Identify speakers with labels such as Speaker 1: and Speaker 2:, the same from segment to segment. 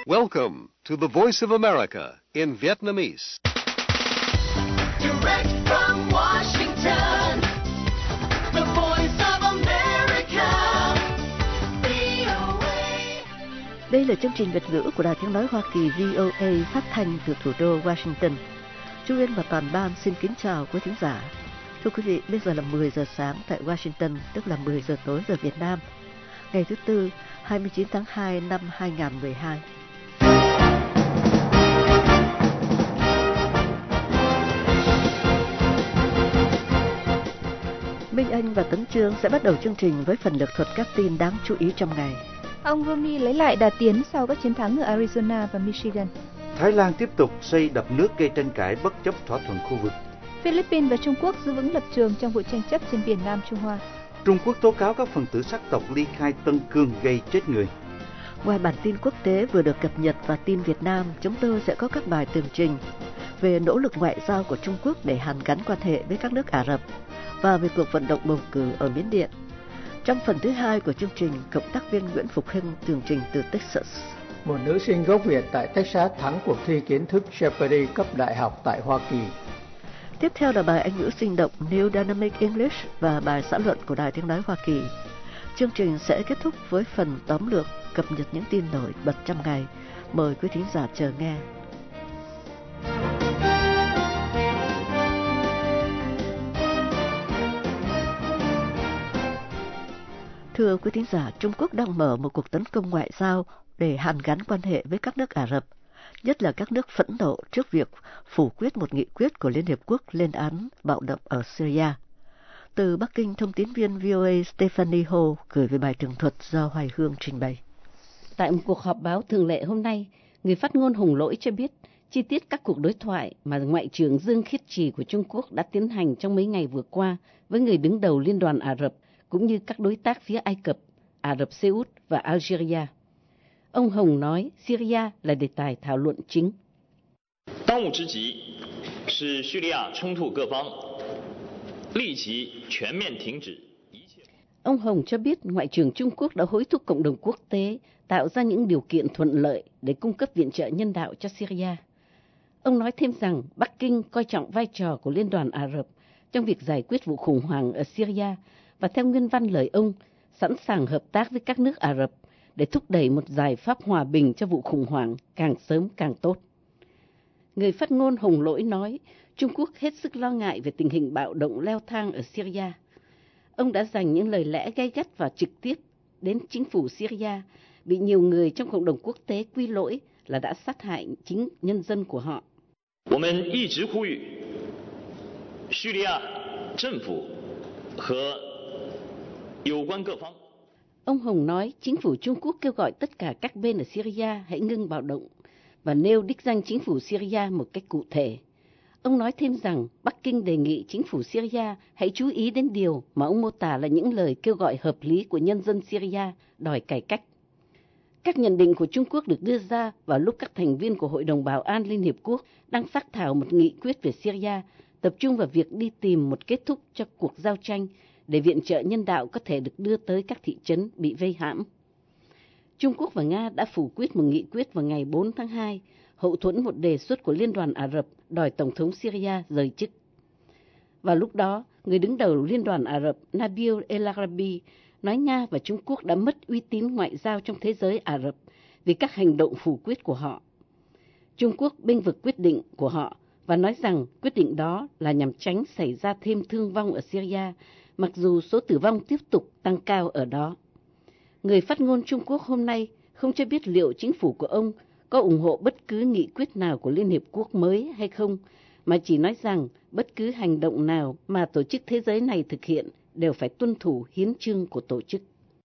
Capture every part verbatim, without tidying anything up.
Speaker 1: Welcome to the Voice of America in Vietnamese.
Speaker 2: Direct from Washington, the Voice of America, vê o a.
Speaker 3: Đây là chương trình Việt ngữ của Đài Tiếng nói Hoa Kỳ vê o a phát thanh từ thủ đô Washington. Chu Yên và toàn ban xin kính chào quý thính giả. Thưa quý vị, bây giờ là mười giờ sáng tại Washington, tức là mười giờ tối giờ Việt Nam. Ngày thứ Tư, hai mươi chín tháng hai năm hai nghìn không trăm mười hai. Minh Anh và Tấn Chương sẽ bắt đầu chương trình với phần lược thuật các tin đáng chú ý trong ngày.
Speaker 4: Ông Romney lấy lại đà tiến sau các chiến thắng ở Arizona và Michigan.
Speaker 5: Thái Lan tiếp tục xây đập nước gây tranh cãi bất chấp thỏa thuận khu vực.
Speaker 4: Philippines và Trung Quốc giữ vững lập trường trong vụ tranh chấp trên biển Nam Trung Hoa.
Speaker 5: Trung Quốc tố cáo các phần tử sắc tộc ly khai Tân Cương gây chết người.
Speaker 3: Ngoài bản tin quốc tế vừa được cập nhật và tin Việt Nam, chúng tôi sẽ có các bài tường trình về nỗ lực ngoại giao của Trung Quốc để hàn gắn quan hệ với các nước Ả Rập và về cuộc vận động bầu cử ở Miến Điện. Trong phần thứ hai của chương trình, cộng tác viên Nguyễn Phục Hưng tường trình từ Texas.
Speaker 6: Một nữ sinh gốc Việt tại Texas thắng cuộc thi kiến thức Jeopardy cấp đại học tại Hoa Kỳ.
Speaker 3: Tiếp theo là bài Anh ngữ sinh động New Dynamic English và bài xã luận của Đài Tiếng nói Hoa Kỳ. Chương trình sẽ kết thúc với phần tóm lược cập nhật những tin nổi bật trong ngày. Mời quý thính giả chờ nghe. Thưa quý thính giả, Trung Quốc đang mở một cuộc tấn công ngoại giao để hàn gắn quan hệ với các nước Ả Rập, nhất là các nước phẫn nộ trước việc phủ quyết một nghị quyết của Liên Hiệp Quốc lên án bạo động ở Syria. Từ Bắc Kinh, thông tín viên vê o a Stephanie Ho gửi về bài tường thuật do Hoài Hương trình bày.
Speaker 7: Tại một cuộc họp báo thường lệ hôm nay, người phát ngôn Hồng Lỗi cho biết chi tiết các cuộc đối thoại mà Ngoại trưởng Dương Khiết Trì của Trung Quốc đã tiến hành trong mấy ngày vừa qua với người đứng đầu Liên đoàn Ả Rập, cũng như các đối tác phía Ai Cập, Ả Rập Xê Út và Algeria. Ông Hồng nói Syria là đề tài thảo luận chính.
Speaker 8: Tang vụ之急是叙利亚冲突各方立即全面停止.
Speaker 7: Ông Hồng cho biết Ngoại trưởng Trung Quốc đã hối thúc cộng đồng quốc tế tạo ra những điều kiện thuận lợi để cung cấp viện trợ nhân đạo cho Syria. Ông nói thêm rằng Bắc Kinh coi trọng vai trò của Liên đoàn Ả Rập trong việc giải quyết vụ khủng hoảng ở Syria và theo nguyên văn lời ông, sẵn sàng hợp tác với các nước Ả Rập để thúc đẩy một giải pháp hòa bình cho vụ khủng hoảng càng sớm càng tốt. Người phát ngôn Hồng Lỗi nói Trung Quốc hết sức lo ngại về tình hình bạo động leo thang ở Syria. Ông đã dành những lời lẽ gay gắt và trực tiếp đến chính phủ Syria, bị nhiều người trong cộng đồng quốc tế quy lỗi là đã sát hại chính nhân dân của họ.
Speaker 8: 我们一直呼吁叙利亚政府和有关各方.
Speaker 7: Ông Hồng nói chính phủ Trung Quốc kêu gọi tất cả các bên ở Syria hãy ngưng bạo động và nêu đích danh chính phủ Syria một cách cụ thể. Ông nói thêm rằng Bắc Kinh đề nghị chính phủ Syria hãy chú ý đến điều mà ông mô tả là những lời kêu gọi hợp lý của nhân dân Syria đòi cải cách. Các nhận định của Trung Quốc được đưa ra vào lúc các thành viên của Hội đồng Bảo an Liên Hiệp Quốc đang phác thảo một nghị quyết về Syria, tập trung vào việc đi tìm một kết thúc cho cuộc giao tranh để viện trợ nhân đạo có thể được đưa tới các thị trấn bị vây hãm. Trung Quốc và Nga đã phủ quyết một nghị quyết vào ngày bốn tháng hai, hậu thuẫn một đề xuất của Liên đoàn Ả Rập đòi Tổng thống Syria rời chức. Vào lúc đó, người đứng đầu Liên đoàn Ả Rập Nabil El Arabi nói Nga và Trung Quốc đã mất uy tín ngoại giao trong thế giới Ả Rập vì các hành động phủ quyết của họ. Trung Quốc bênh vực quyết định của họ và nói rằng quyết định đó là nhằm tránh xảy ra thêm thương vong ở Syria, mặc dù số tử vong tiếp tục tăng cao ở đó. Người phát ngôn Trung Quốc hôm nay không cho biết liệu chính phủ của ông có ủng hộ bất cứ nghị quyết nào của Liên Hiệp Quốc mới hay không, mà chỉ nói rằng bất cứ hành động nào mà tổ chức thế giới này thực hiện đều phải tuân thủ hiến chương của tổ chức.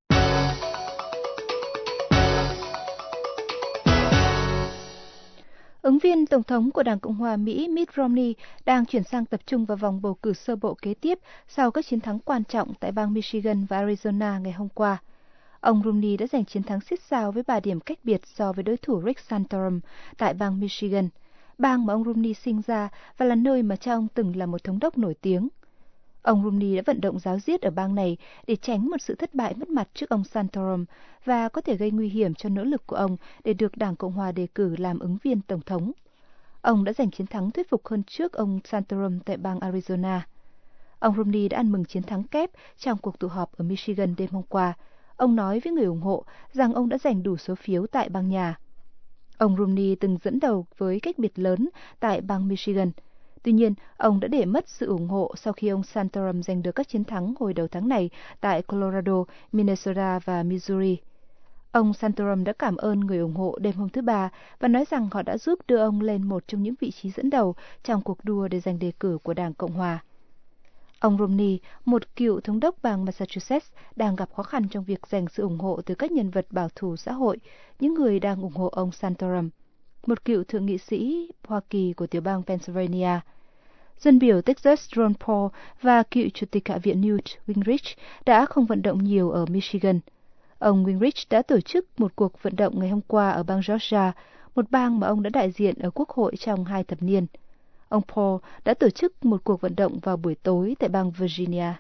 Speaker 4: Ứng viên Tổng thống của Đảng Cộng hòa Mỹ Mitt Romney đang chuyển sang tập trung vào vòng bầu cử sơ bộ kế tiếp sau các chiến thắng quan trọng tại bang Michigan và Arizona ngày hôm qua. Ông Romney đã giành chiến thắng xít sao với ba điểm cách biệt so với đối thủ Rick Santorum tại bang Michigan, bang mà ông Romney sinh ra và là nơi mà cha ông từng là một thống đốc nổi tiếng. Ông Romney đã vận động giáo diết ở bang này để tránh một sự thất bại mất mặt trước ông Santorum và có thể gây nguy hiểm cho nỗ lực của ông để được Đảng Cộng hòa đề cử làm ứng viên tổng thống. Ông đã giành chiến thắng thuyết phục hơn trước ông Santorum tại bang Arizona. Ông Romney đã ăn mừng chiến thắng kép trong cuộc tụ họp ở Michigan đêm hôm qua. Ông nói với người ủng hộ rằng ông đã giành đủ số phiếu tại bang nhà. Ông Romney từng dẫn đầu với cách biệt lớn tại bang Michigan. Tuy nhiên, ông đã để mất sự ủng hộ sau khi ông Santorum giành được các chiến thắng hồi đầu tháng này tại Colorado, Minnesota và Missouri. Ông Santorum đã cảm ơn người ủng hộ đêm hôm thứ Ba và nói rằng họ đã giúp đưa ông lên một trong những vị trí dẫn đầu trong cuộc đua để giành đề cử của Đảng Cộng hòa. Ông Romney, một cựu thống đốc bang Massachusetts, đang gặp khó khăn trong việc giành sự ủng hộ từ các nhân vật bảo thủ xã hội, những người đang ủng hộ ông Santorum, một cựu thượng nghị sĩ Hoa Kỳ của tiểu bang Pennsylvania. Dân biểu Texas Ron Paul và cựu chủ tịch Hạ viện Newt Gingrich đã không vận động nhiều ở Michigan. Ông Gingrich đã tổ chức một cuộc vận động ngày hôm qua ở bang Georgia, một bang mà ông đã đại diện ở Quốc hội trong hai thập niên. Ông Paul đã tổ chức một cuộc vận động vào buổi tối tại bang Virginia.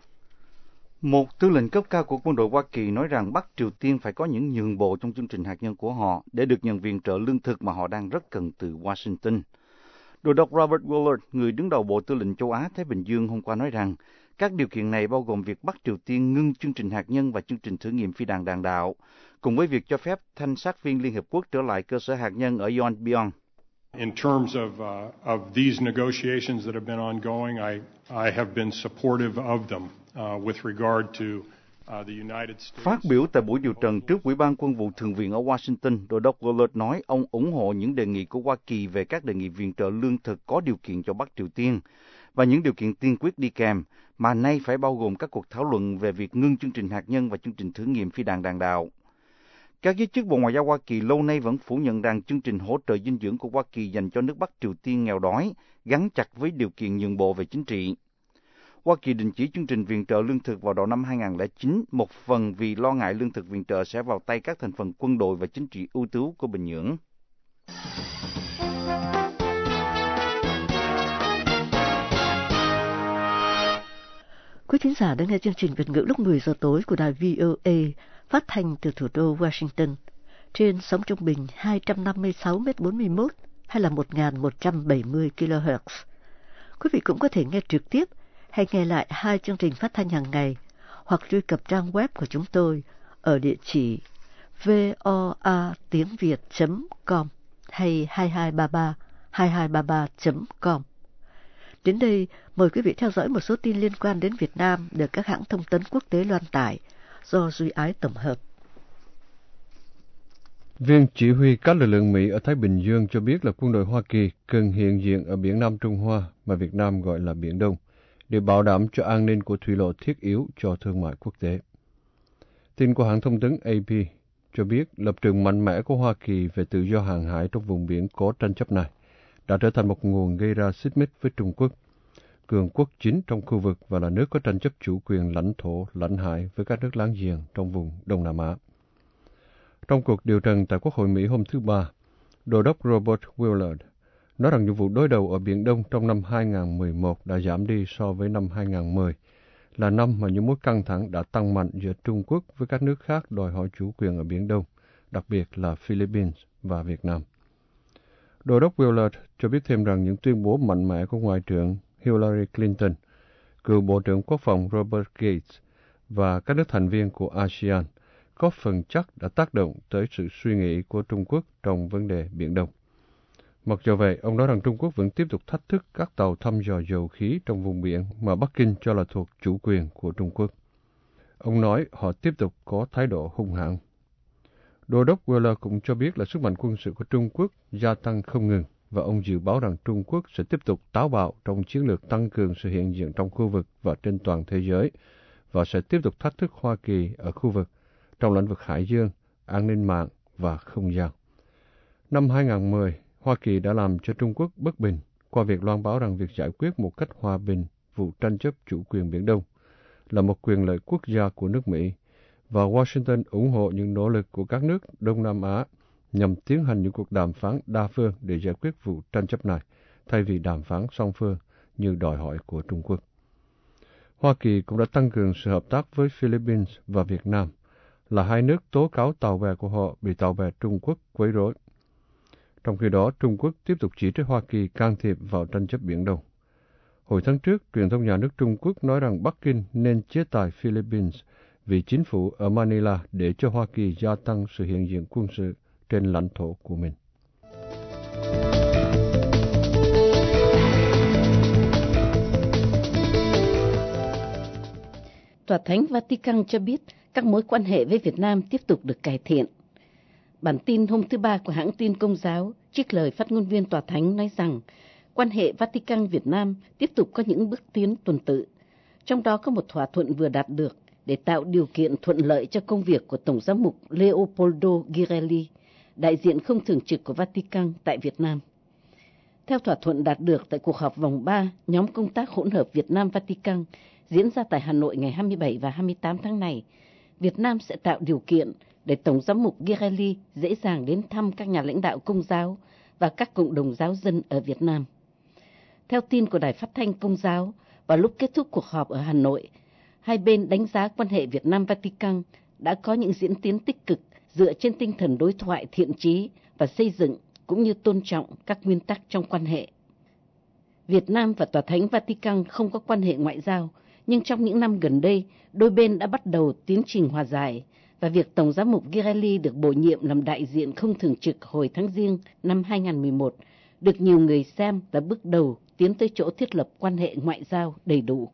Speaker 5: Một tư lệnh cấp cao của quân đội Hoa Kỳ nói rằng Bắc Triều Tiên phải có những nhượng bộ trong chương trình hạt nhân của họ để được nhận viện trợ lương thực mà họ đang rất cần từ Washington. Đô đốc Robert Willard, người đứng đầu Bộ Tư lệnh châu Á-Thái Bình Dương hôm qua nói rằng các điều kiện này bao gồm việc Bắc Triều Tiên ngưng chương trình hạt nhân và chương trình thử nghiệm phi đạn đạn đạo, cùng với việc cho phép thanh sát viên Liên Hợp Quốc trở lại cơ sở hạt nhân ở Yongbyon.
Speaker 9: In terms of uh, of these negotiations that have been ongoing, I I have been supportive of them uh, with regard to uh, the United States.
Speaker 5: Phát biểu tại buổi điều trần trước Ủy ban Quân vụ Thượng viện ở Washington, Đô đốc Willard nói ông ủng hộ những đề nghị của Hoa Kỳ về các đề nghị viện trợ lương thực có điều kiện cho Bắc Triều Tiên và những điều kiện tiên quyết đi kèm, mà nay phải bao gồm các cuộc thảo luận về việc ngưng chương trình hạt nhân và chương trình thử nghiệm phi đạn đạn đạo. Các giới chức Bộ Ngoại giao Hoa Kỳ lâu nay vẫn phủ nhận rằng chương trình hỗ trợ dinh dưỡng của Hoa Kỳ dành cho nước Bắc Triều Tiên nghèo đói gắn chặt với điều kiện nhượng bộ về chính trị. Hoa Kỳ đình chỉ chương trình viện trợ lương thực vào đầu năm hai không không chín, một phần vì lo ngại lương thực viện trợ sẽ vào tay các thành phần quân đội và chính trị ưu tú của Bình Nhưỡng.
Speaker 3: Quý thính giả đang nghe chương trình Việt ngữ lúc mười giờ tối của đài vê o a phát thanh từ thủ đô Washington trên sóng trung bình hai trăm năm mươi sáu mét bốn mươi mốt hay là một nghìn một trăm bảy mươi ki lô héc. Quý vị cũng có thể nghe trực tiếp hay nghe lại hai chương trình phát thanh hàng ngày hoặc truy cập trang web của chúng tôi ở địa chỉ voa tiếng việt chấm com hay hai hai ba ba hai hai ba ba chấm com. Đến đây, mời quý vị theo dõi một số tin liên quan đến Việt Nam được các hãng thông tấn quốc tế loan tải do Duy Ái tổng hợp.
Speaker 10: Viên chỉ huy các lực lượng Mỹ ở Thái Bình Dương cho biết là quân đội Hoa Kỳ cần hiện diện ở biển Nam Trung Hoa mà Việt Nam gọi là Biển Đông để bảo đảm cho an ninh của thủy lộ thiết yếu cho thương mại quốc tế. Tin của hãng thông tấn a pê cho biết lập trường mạnh mẽ của Hoa Kỳ về tự do hàng hải trong vùng biển có tranh chấp này đã trở thành một nguồn gây ra xích mích với Trung Quốc, cường quốc chính trong khu vực và là nước có tranh chấp chủ quyền lãnh thổ, lãnh hải với các nước láng giềng trong vùng Đông Nam Á. Trong cuộc điều trần tại Quốc hội Mỹ hôm thứ Ba, Đô đốc Robert Willard nói rằng những vụ đối đầu ở Biển Đông trong năm hai không một một đã giảm đi so với năm hai không một không, là năm mà những mối căng thẳng đã tăng mạnh giữa Trung Quốc với các nước khác đòi hỏi chủ quyền ở Biển Đông, đặc biệt là Philippines và Việt Nam. Đô đốc Willard cho biết thêm rằng những tuyên bố mạnh mẽ của Ngoại trưởng Hillary Clinton, cựu Bộ trưởng Quốc phòng Robert Gates và các nước thành viên của a sê an có phần chắc đã tác động tới sự suy nghĩ của Trung Quốc trong vấn đề Biển Đông. Mặc dù vậy, ông nói rằng Trung Quốc vẫn tiếp tục thách thức các tàu thăm dò dầu khí trong vùng biển mà Bắc Kinh cho là thuộc chủ quyền của Trung Quốc. Ông nói họ tiếp tục có thái độ hung hãn. Đô đốc Willard cũng cho biết là sức mạnh quân sự của Trung Quốc gia tăng không ngừng và ông dự báo rằng Trung Quốc sẽ tiếp tục táo bạo trong chiến lược tăng cường sự hiện diện trong khu vực và trên toàn thế giới và sẽ tiếp tục thách thức Hoa Kỳ ở khu vực trong lĩnh vực hải dương, an ninh mạng và không gian. Năm hai không một không, Hoa Kỳ đã làm cho Trung Quốc bất bình qua việc loan báo rằng việc giải quyết một cách hòa bình vụ tranh chấp chủ quyền Biển Đông là một quyền lợi quốc gia của nước Mỹ, và Washington ủng hộ những nỗ lực của các nước Đông Nam Á nhằm tiến hành những cuộc đàm phán đa phương để giải quyết vụ tranh chấp này, thay vì đàm phán song phương như đòi hỏi của Trung Quốc. Hoa Kỳ cũng đã tăng cường sự hợp tác với Philippines và Việt Nam, là hai nước tố cáo tàu bè của họ bị tàu bè Trung Quốc quấy rối. Trong khi đó, Trung Quốc tiếp tục chỉ trích Hoa Kỳ can thiệp vào tranh chấp Biển Đông. Hồi tháng trước, truyền thông nhà nước Trung Quốc nói rằng Bắc Kinh nên chế tài Philippines vì chính phủ ở Manila để cho Hoa Kỳ gia tăng sự hiện diện quân sự trên lãnh thổ của mình.
Speaker 7: Tòa Thánh Vatican cho biết các mối quan hệ với Việt Nam tiếp tục được cải thiện. Bản tin hôm thứ Ba của hãng tin Công giáo trích lời phát ngôn viên Tòa Thánh nói rằng quan hệ Vatican-Việt Nam tiếp tục có những bước tiến tuần tự, trong đó có một thỏa thuận vừa đạt được để tạo điều kiện thuận lợi cho công việc của Tổng giám mục Leopoldo Girelli, đại diện không thường trực của Vatican tại Việt Nam. Theo thỏa thuận đạt được tại cuộc họp vòng ba nhóm công tác hỗn hợp Việt Nam-Vatican diễn ra tại Hà Nội ngày hai mươi bảy và hai mươi tám tháng này, Việt Nam sẽ tạo điều kiện để Tổng giám mục Girelli dễ dàng đến thăm các nhà lãnh đạo Công giáo và các cộng đồng giáo dân ở Việt Nam. Theo tin của Đài Phát thanh Công giáo, vào lúc kết thúc cuộc họp ở Hà Nội, hai bên đánh giá quan hệ Việt Nam-Vatican đã có những diễn tiến tích cực dựa trên tinh thần đối thoại thiện chí và xây dựng cũng như tôn trọng các nguyên tắc trong quan hệ. Việt Nam và Tòa Thánh Vatican không có quan hệ ngoại giao, nhưng trong những năm gần đây, đôi bên đã bắt đầu tiến trình hòa giải, và việc Tổng giám mục Girelli được bổ nhiệm làm đại diện không thường trực hồi tháng Giêng năm hai nghìn không trăm mười một được nhiều người xem là bước đầu tiến tới chỗ thiết lập quan hệ ngoại giao đầy đủ.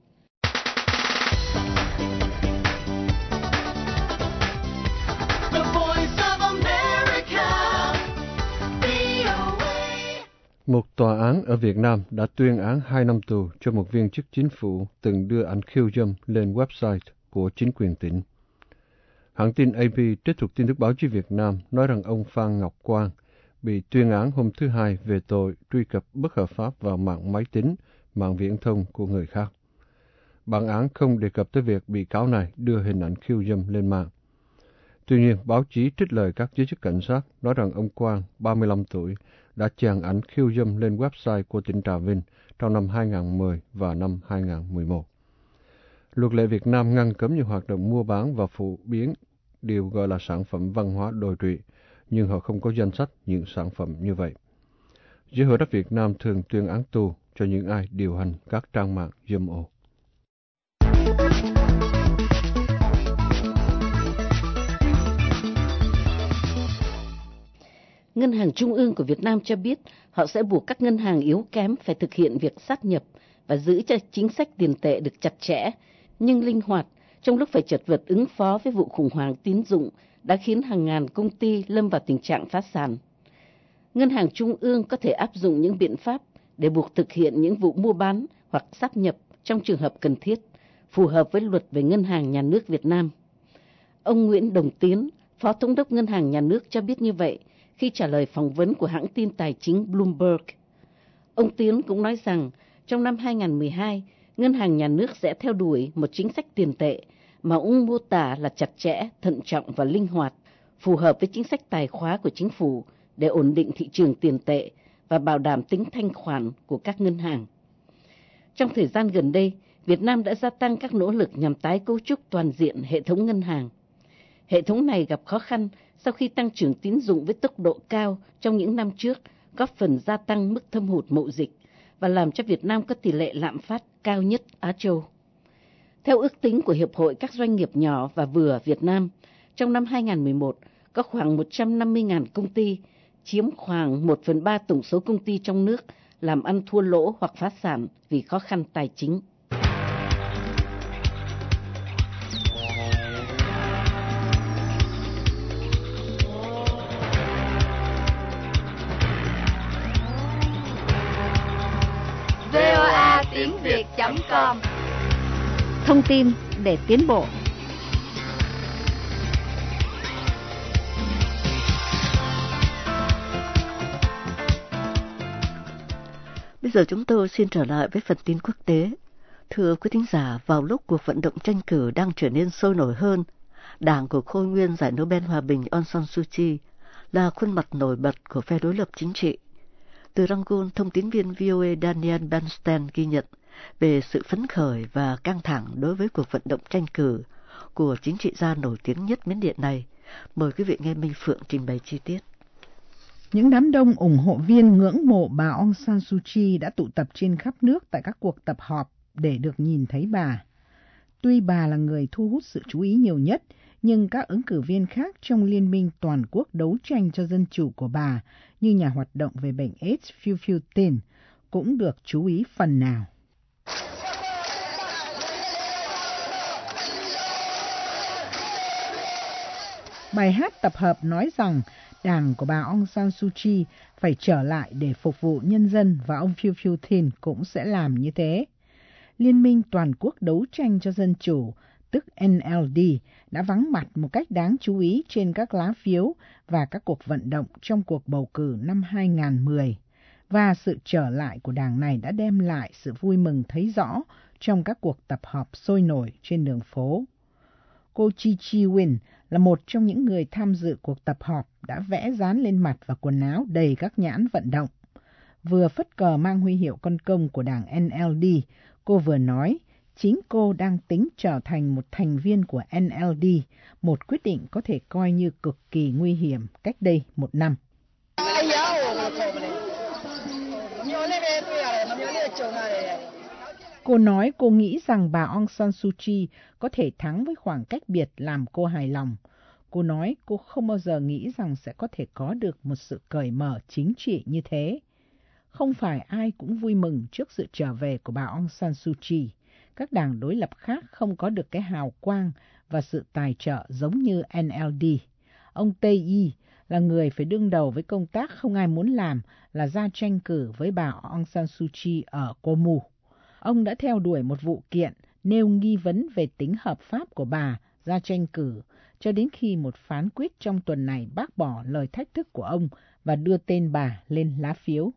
Speaker 2: The Voice of America, V O A.
Speaker 10: Một tòa án ở Việt Nam đã tuyên án hai năm tù cho một viên chức chính phủ từng đưa ảnh khiêu dâm lên website của chính quyền tỉnh. Hãng tin a pê trích thuộc tin tức báo chí Việt Nam nói rằng ông Phan Ngọc Quang bị tuyên án hôm thứ Hai về tội truy cập bất hợp pháp vào mạng máy tính, mạng viễn thông của người khác. Bản án không đề cập tới việc bị cáo này đưa hình ảnh khiêu dâm lên mạng. Tuy nhiên, báo chí trích lời các giới chức cảnh sát nói rằng ông Quang, ba mươi lăm tuổi, đã chèn ảnh khiêu dâm lên website của tỉnh Trà Vinh trong năm hai nghìn không trăm mười và năm hai nghìn không trăm mười một. Luật lệ Việt Nam ngăn cấm những hoạt động mua bán và phổ biến điều gọi là sản phẩm văn hóa đồi trụy, nhưng họ không có danh sách những sản phẩm như vậy. Giới hữu trách Việt Nam thường tuyên án tù cho những ai điều hành các trang mạng dâm ô.
Speaker 7: Ngân hàng Trung ương của Việt Nam cho biết họ sẽ buộc các ngân hàng yếu kém phải thực hiện việc sát nhập và giữ cho chính sách tiền tệ được chặt chẽ, nhưng linh hoạt trong lúc phải chật vật ứng phó với vụ khủng hoảng tín dụng đã khiến hàng ngàn công ty lâm vào tình trạng phá sản. Ngân hàng Trung ương có thể áp dụng những biện pháp để buộc thực hiện những vụ mua bán hoặc sáp nhập trong trường hợp cần thiết, phù hợp với luật về Ngân hàng Nhà nước Việt Nam. Ông Nguyễn Đồng Tiến, Phó Thống đốc Ngân hàng Nhà nước cho biết như vậy khi trả lời phỏng vấn của hãng tin tài chính Bloomberg. Ông Tiến cũng nói rằng trong năm hai nghìn không trăm mười hai, Ngân hàng Nhà nước sẽ theo đuổi một chính sách tiền tệ mà ông mô tả là chặt chẽ, thận trọng và linh hoạt, phù hợp với chính sách tài khóa của chính phủ để ổn định thị trường tiền tệ và bảo đảm tính thanh khoản của các ngân hàng. Trong thời gian gần đây, Việt Nam đã gia tăng các nỗ lực nhằm tái cấu trúc toàn diện hệ thống ngân hàng. Hệ thống này gặp khó khăn sau khi tăng trưởng tín dụng với tốc độ cao trong những năm trước, góp phần gia tăng mức thâm hụt mậu dịch và làm cho Việt Nam có tỷ lệ lạm phát cao nhất Á Châu. Theo ước tính của Hiệp hội các doanh nghiệp nhỏ và vừa Việt Nam, trong năm hai nghìn không trăm mười một có khoảng một trăm năm mươi nghìn công ty, chiếm khoảng một phần ba tổng số công ty trong nước làm ăn thua lỗ hoặc phá sản vì khó khăn tài chính.
Speaker 2: vê o a tiếng việt chấm com.
Speaker 4: Thông tin để tiến bộ.
Speaker 3: Bây giờ chúng tôi xin trở lại với phần tin quốc tế. Thưa quý thính giả, vào lúc cuộc vận động tranh cử đang trở nên sôi nổi hơn, đảng của khôi nguyên giải Nobel Hòa bình Aung San Suu Kyi là khuôn mặt nổi bật của phe đối lập chính trị. Từ Rangoon, thông tín viên vê o a Daniel Bernstein ghi nhận về sự phấn khởi và căng thẳng đối với cuộc vận động tranh cử của chính trị gia nổi tiếng nhất Miến Điện này. Mời quý vị nghe Minh Phượng trình bày chi tiết.
Speaker 11: Những đám đông ủng hộ viên ngưỡng mộ bà Aung San Suu Kyi đã tụ tập trên khắp nước tại các cuộc tập họp để được nhìn thấy bà. Tuy bà là người thu hút sự chú ý nhiều nhất, nhưng các ứng cử viên khác trong Liên minh toàn quốc đấu tranh cho dân chủ của bà, như nhà hoạt động về bệnh AIDS Pheu Pheu Tin, cũng được chú ý phần nào. Bài hát tập hợp nói rằng đảng của bà Aung San Suu Kyi phải trở lại để phục vụ nhân dân và ông Pheu Pheu Tin cũng sẽ làm như thế. Liên minh toàn quốc đấu tranh cho dân chủ, tức N L D, đã vắng mặt một cách đáng chú ý trên các lá phiếu và các cuộc vận động trong cuộc bầu cử năm hai nghìn không trăm mười, và sự trở lại của đảng này đã đem lại sự vui mừng thấy rõ trong các cuộc tập họp sôi nổi trên đường phố. Cô Chi Chi Win là một trong những người tham dự cuộc tập họp đã vẽ dán lên mặt và quần áo đầy các nhãn vận động. Vừa phất cờ mang huy hiệu con công của đảng N L D, cô vừa nói chính cô đang tính trở thành một thành viên của N L D, một quyết định có thể coi như cực kỳ nguy hiểm cách đây một năm. Cô nói cô nghĩ rằng bà Aung San Suu Kyi có thể thắng với khoảng cách biệt làm cô hài lòng. Cô nói cô không bao giờ nghĩ rằng sẽ có thể có được một sự cởi mở chính trị như thế. Không phải ai cũng vui mừng trước sự trở về của bà Aung San Suu Kyi. Các đảng đối lập khác không có được cái hào quang và sự tài trợ giống như N L D. Ông Tây Y là người phải đương đầu với công tác không ai muốn làm là ra tranh cử với bà Aung San Suu Kyi ở Komu. Ông đã theo đuổi một vụ kiện nêu nghi vấn về tính hợp pháp của bà ra tranh cử, cho đến khi một phán quyết trong tuần này bác bỏ lời thách thức của ông và đưa tên bà lên lá phiếu.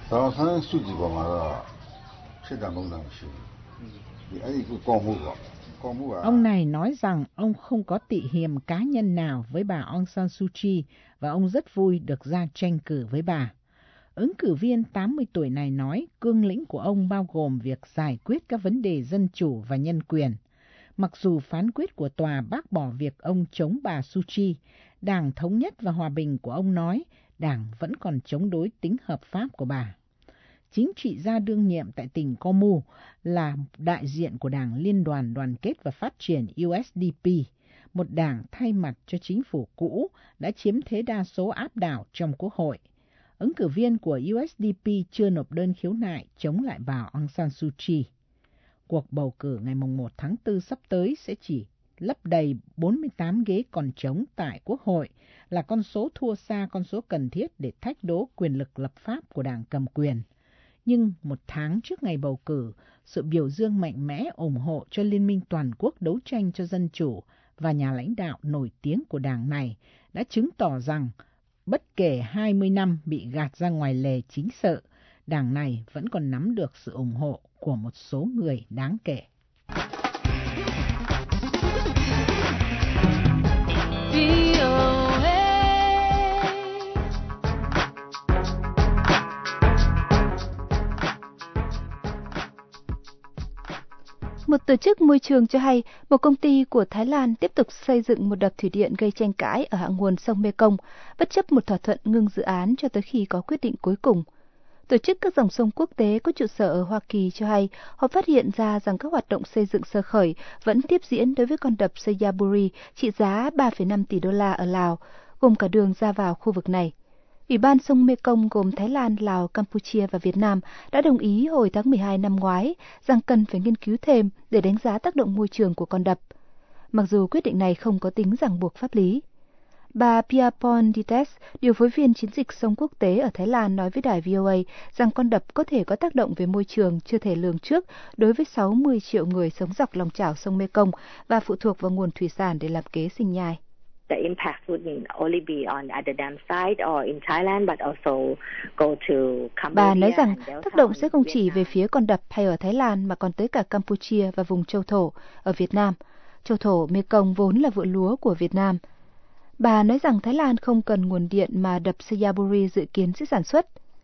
Speaker 11: Ông này nói rằng ông không có tị hiềm cá nhân nào với bà Aung San Suu Kyi và ông rất vui được ra tranh cử với bà. Ứng cử viên tám mươi tuổi này nói cương lĩnh của ông bao gồm việc giải quyết các vấn đề dân chủ và nhân quyền. Mặc dù phán quyết của tòa bác bỏ việc ông chống bà Suu Kyi, Đảng Thống nhất và Hòa bình của ông nói đảng vẫn còn chống đối tính hợp pháp của bà. Chính trị gia đương nhiệm tại tỉnh Komu là đại diện của Đảng Liên đoàn Đoàn kết và Phát triển U S D P, một đảng thay mặt cho chính phủ cũ đã chiếm thế đa số áp đảo trong Quốc hội. Ứng cử viên của U S D P chưa nộp đơn khiếu nại chống lại bà Aung San Suu Kyi. Cuộc bầu cử ngày mùng một tháng tư sắp tới sẽ chỉ lấp đầy bốn mươi tám ghế còn trống tại Quốc hội, là con số thua xa con số cần thiết để thách đố quyền lực lập pháp của đảng cầm quyền. Nhưng một tháng trước ngày bầu cử, sự biểu dương mạnh mẽ ủng hộ cho Liên minh toàn quốc đấu tranh cho dân chủ và nhà lãnh đạo nổi tiếng của đảng này đã chứng tỏ rằng bất kể hai mươi năm bị gạt ra ngoài lề chính sự, đảng này vẫn còn nắm được sự ủng hộ của một số người đáng kể.
Speaker 4: Một tổ chức môi trường cho hay một công ty của Thái Lan tiếp tục xây dựng một đập thủy điện gây tranh cãi ở hạ nguồn sông Mekong, bất chấp một thỏa thuận ngưng dự án cho tới khi có quyết định cuối cùng. Tổ chức các dòng sông quốc tế có trụ sở ở Hoa Kỳ cho hay họ phát hiện ra rằng các hoạt động xây dựng sơ khởi vẫn tiếp diễn đối với con đập Xayaburi trị giá ba phẩy năm tỷ đô la ở Lào, gồm cả đường ra vào khu vực này. Ủy ban sông Mekong gồm Thái Lan, Lào, Campuchia và Việt Nam đã đồng ý hồi tháng mười hai năm ngoái rằng cần phải nghiên cứu thêm để đánh giá tác động môi trường của con đập. Mặc dù quyết định này không có tính ràng buộc pháp lý. Bà Piapon Dites, điều phối viên chiến dịch sông quốc tế ở Thái Lan nói với đài V O A rằng con đập có thể có tác động về môi trường chưa thể lường trước đối với sáu mươi triệu người sống dọc lòng chảo sông Mekong và phụ thuộc vào nguồn thủy sản để làm kế sinh nhai.
Speaker 12: The impact wouldn't only be on at the dam site or in Thailand, but also go to Cambodia.
Speaker 4: Bà nói rằng tác động sẽ không chỉ về phía con đập hay ở Thái Lan mà còn tới cả Campuchia và vùng châu thổ ở Việt Nam. Châu thổ Mekong vốn là vựa lúa của Việt Nam. Bà nói rằng Thái Lan không cần nguồn điện mà đập Xayaburi dự kiến sẽ sản xuất.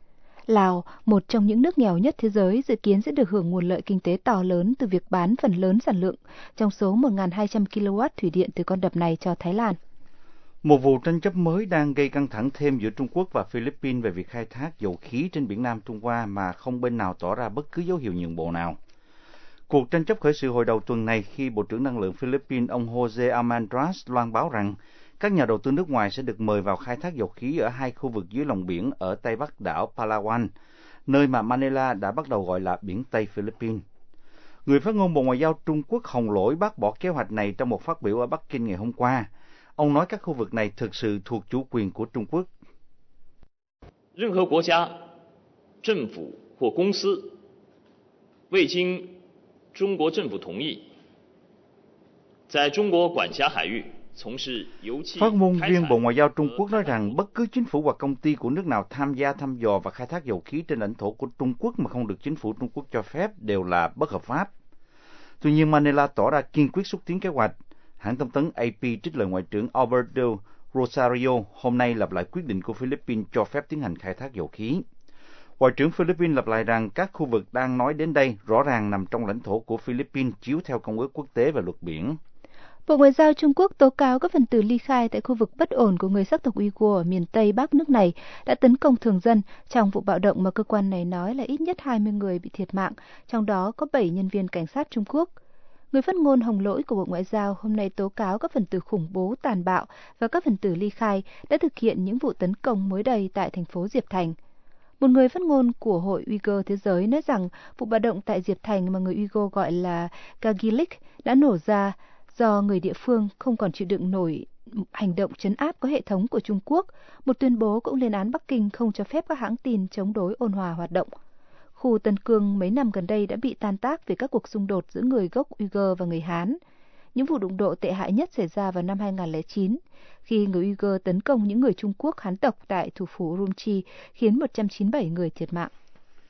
Speaker 4: Lào, một trong những nước nghèo nhất thế giới, dự kiến sẽ được hưởng nguồn lợi kinh tế to lớn từ việc bán phần lớn sản lượng trong số một nghìn hai trăm ki lô oát thủy điện từ con đập này cho Thái Lan.
Speaker 5: Một vụ tranh chấp mới đang gây căng thẳng thêm giữa Trung Quốc và Philippines về việc khai thác dầu khí trên biển Nam Trung Hoa mà không bên nào tỏ ra bất cứ dấu hiệu nhượng bộ nào. Cuộc tranh chấp khởi sự hồi đầu tuần này khi Bộ trưởng Năng lượng Philippines ông Jose Almendras loan báo rằng các nhà đầu tư nước ngoài sẽ được mời vào khai thác dầu khí ở hai khu vực dưới lòng biển ở Tây Bắc đảo Palawan, nơi mà Manila đã bắt đầu gọi là biển Tây Philippines. Người phát ngôn Bộ Ngoại giao Trung Quốc Hồng Lỗi bác bỏ kế hoạch này trong một phát biểu ở Bắc Kinh ngày hôm qua. Ông nói các khu vực này thực sự thuộc chủ quyền của Trung Quốc.
Speaker 8: 任何国家、政府或公司未经中国政府同意，在中国管辖海域从事油气。
Speaker 5: Phát ngôn viên Bộ Ngoại giao Trung Quốc nói rằng bất cứ chính phủ hoặc công ty của nước nào tham gia thăm dò và khai thác dầu khí trên lãnh thổ của Trung Quốc mà không được chính phủ Trung Quốc cho phép đều là bất hợp pháp. Tuy nhiên, Manila tỏ ra kiên quyết xúc tiến kế hoạch. Hãng thông tấn a pê trích lời Ngoại trưởng Alberto Rosario hôm nay lặp lại quyết định của Philippines cho phép tiến hành khai thác dầu khí. Ngoại trưởng Philippines lặp lại rằng các khu vực đang nói đến đây rõ ràng nằm trong lãnh thổ của Philippines chiếu theo Công ước Quốc tế về luật biển.
Speaker 4: Bộ Ngoại giao Trung Quốc tố cáo các phần tử ly khai tại khu vực bất ổn của người sắc tộc Uyghur ở miền Tây Bắc nước này đã tấn công thường dân trong vụ bạo động mà cơ quan này nói là ít nhất hai mươi người bị thiệt mạng, trong đó có bảy nhân viên cảnh sát Trung Quốc. Người phát ngôn Hồng Lỗi của Bộ Ngoại giao hôm nay tố cáo các phần tử khủng bố tàn bạo và các phần tử ly khai đã thực hiện những vụ tấn công mới đây tại thành phố Diệp Thành. Một người phát ngôn của Hội Uyghur Thế giới nói rằng vụ bạo động tại Diệp Thành mà người Uyghur gọi là Kagilik đã nổ ra do người địa phương không còn chịu đựng nổi hành động trấn áp có hệ thống của Trung Quốc. Một tuyên bố cũng lên án Bắc Kinh không cho phép các hãng tin chống đối ôn hòa hoạt động. Khu Tân Cương mấy năm gần đây đã bị tan tác vì các cuộc xung đột giữa người gốc Uyghur và người Hán. Những vụ đụng độ tệ hại nhất xảy ra vào năm hai nghìn không trăm lẻ chín, khi người Uyghur tấn công những người Trung Quốc Hán tộc tại thủ phủ Urumqi, khiến một trăm chín mươi bảy người thiệt mạng.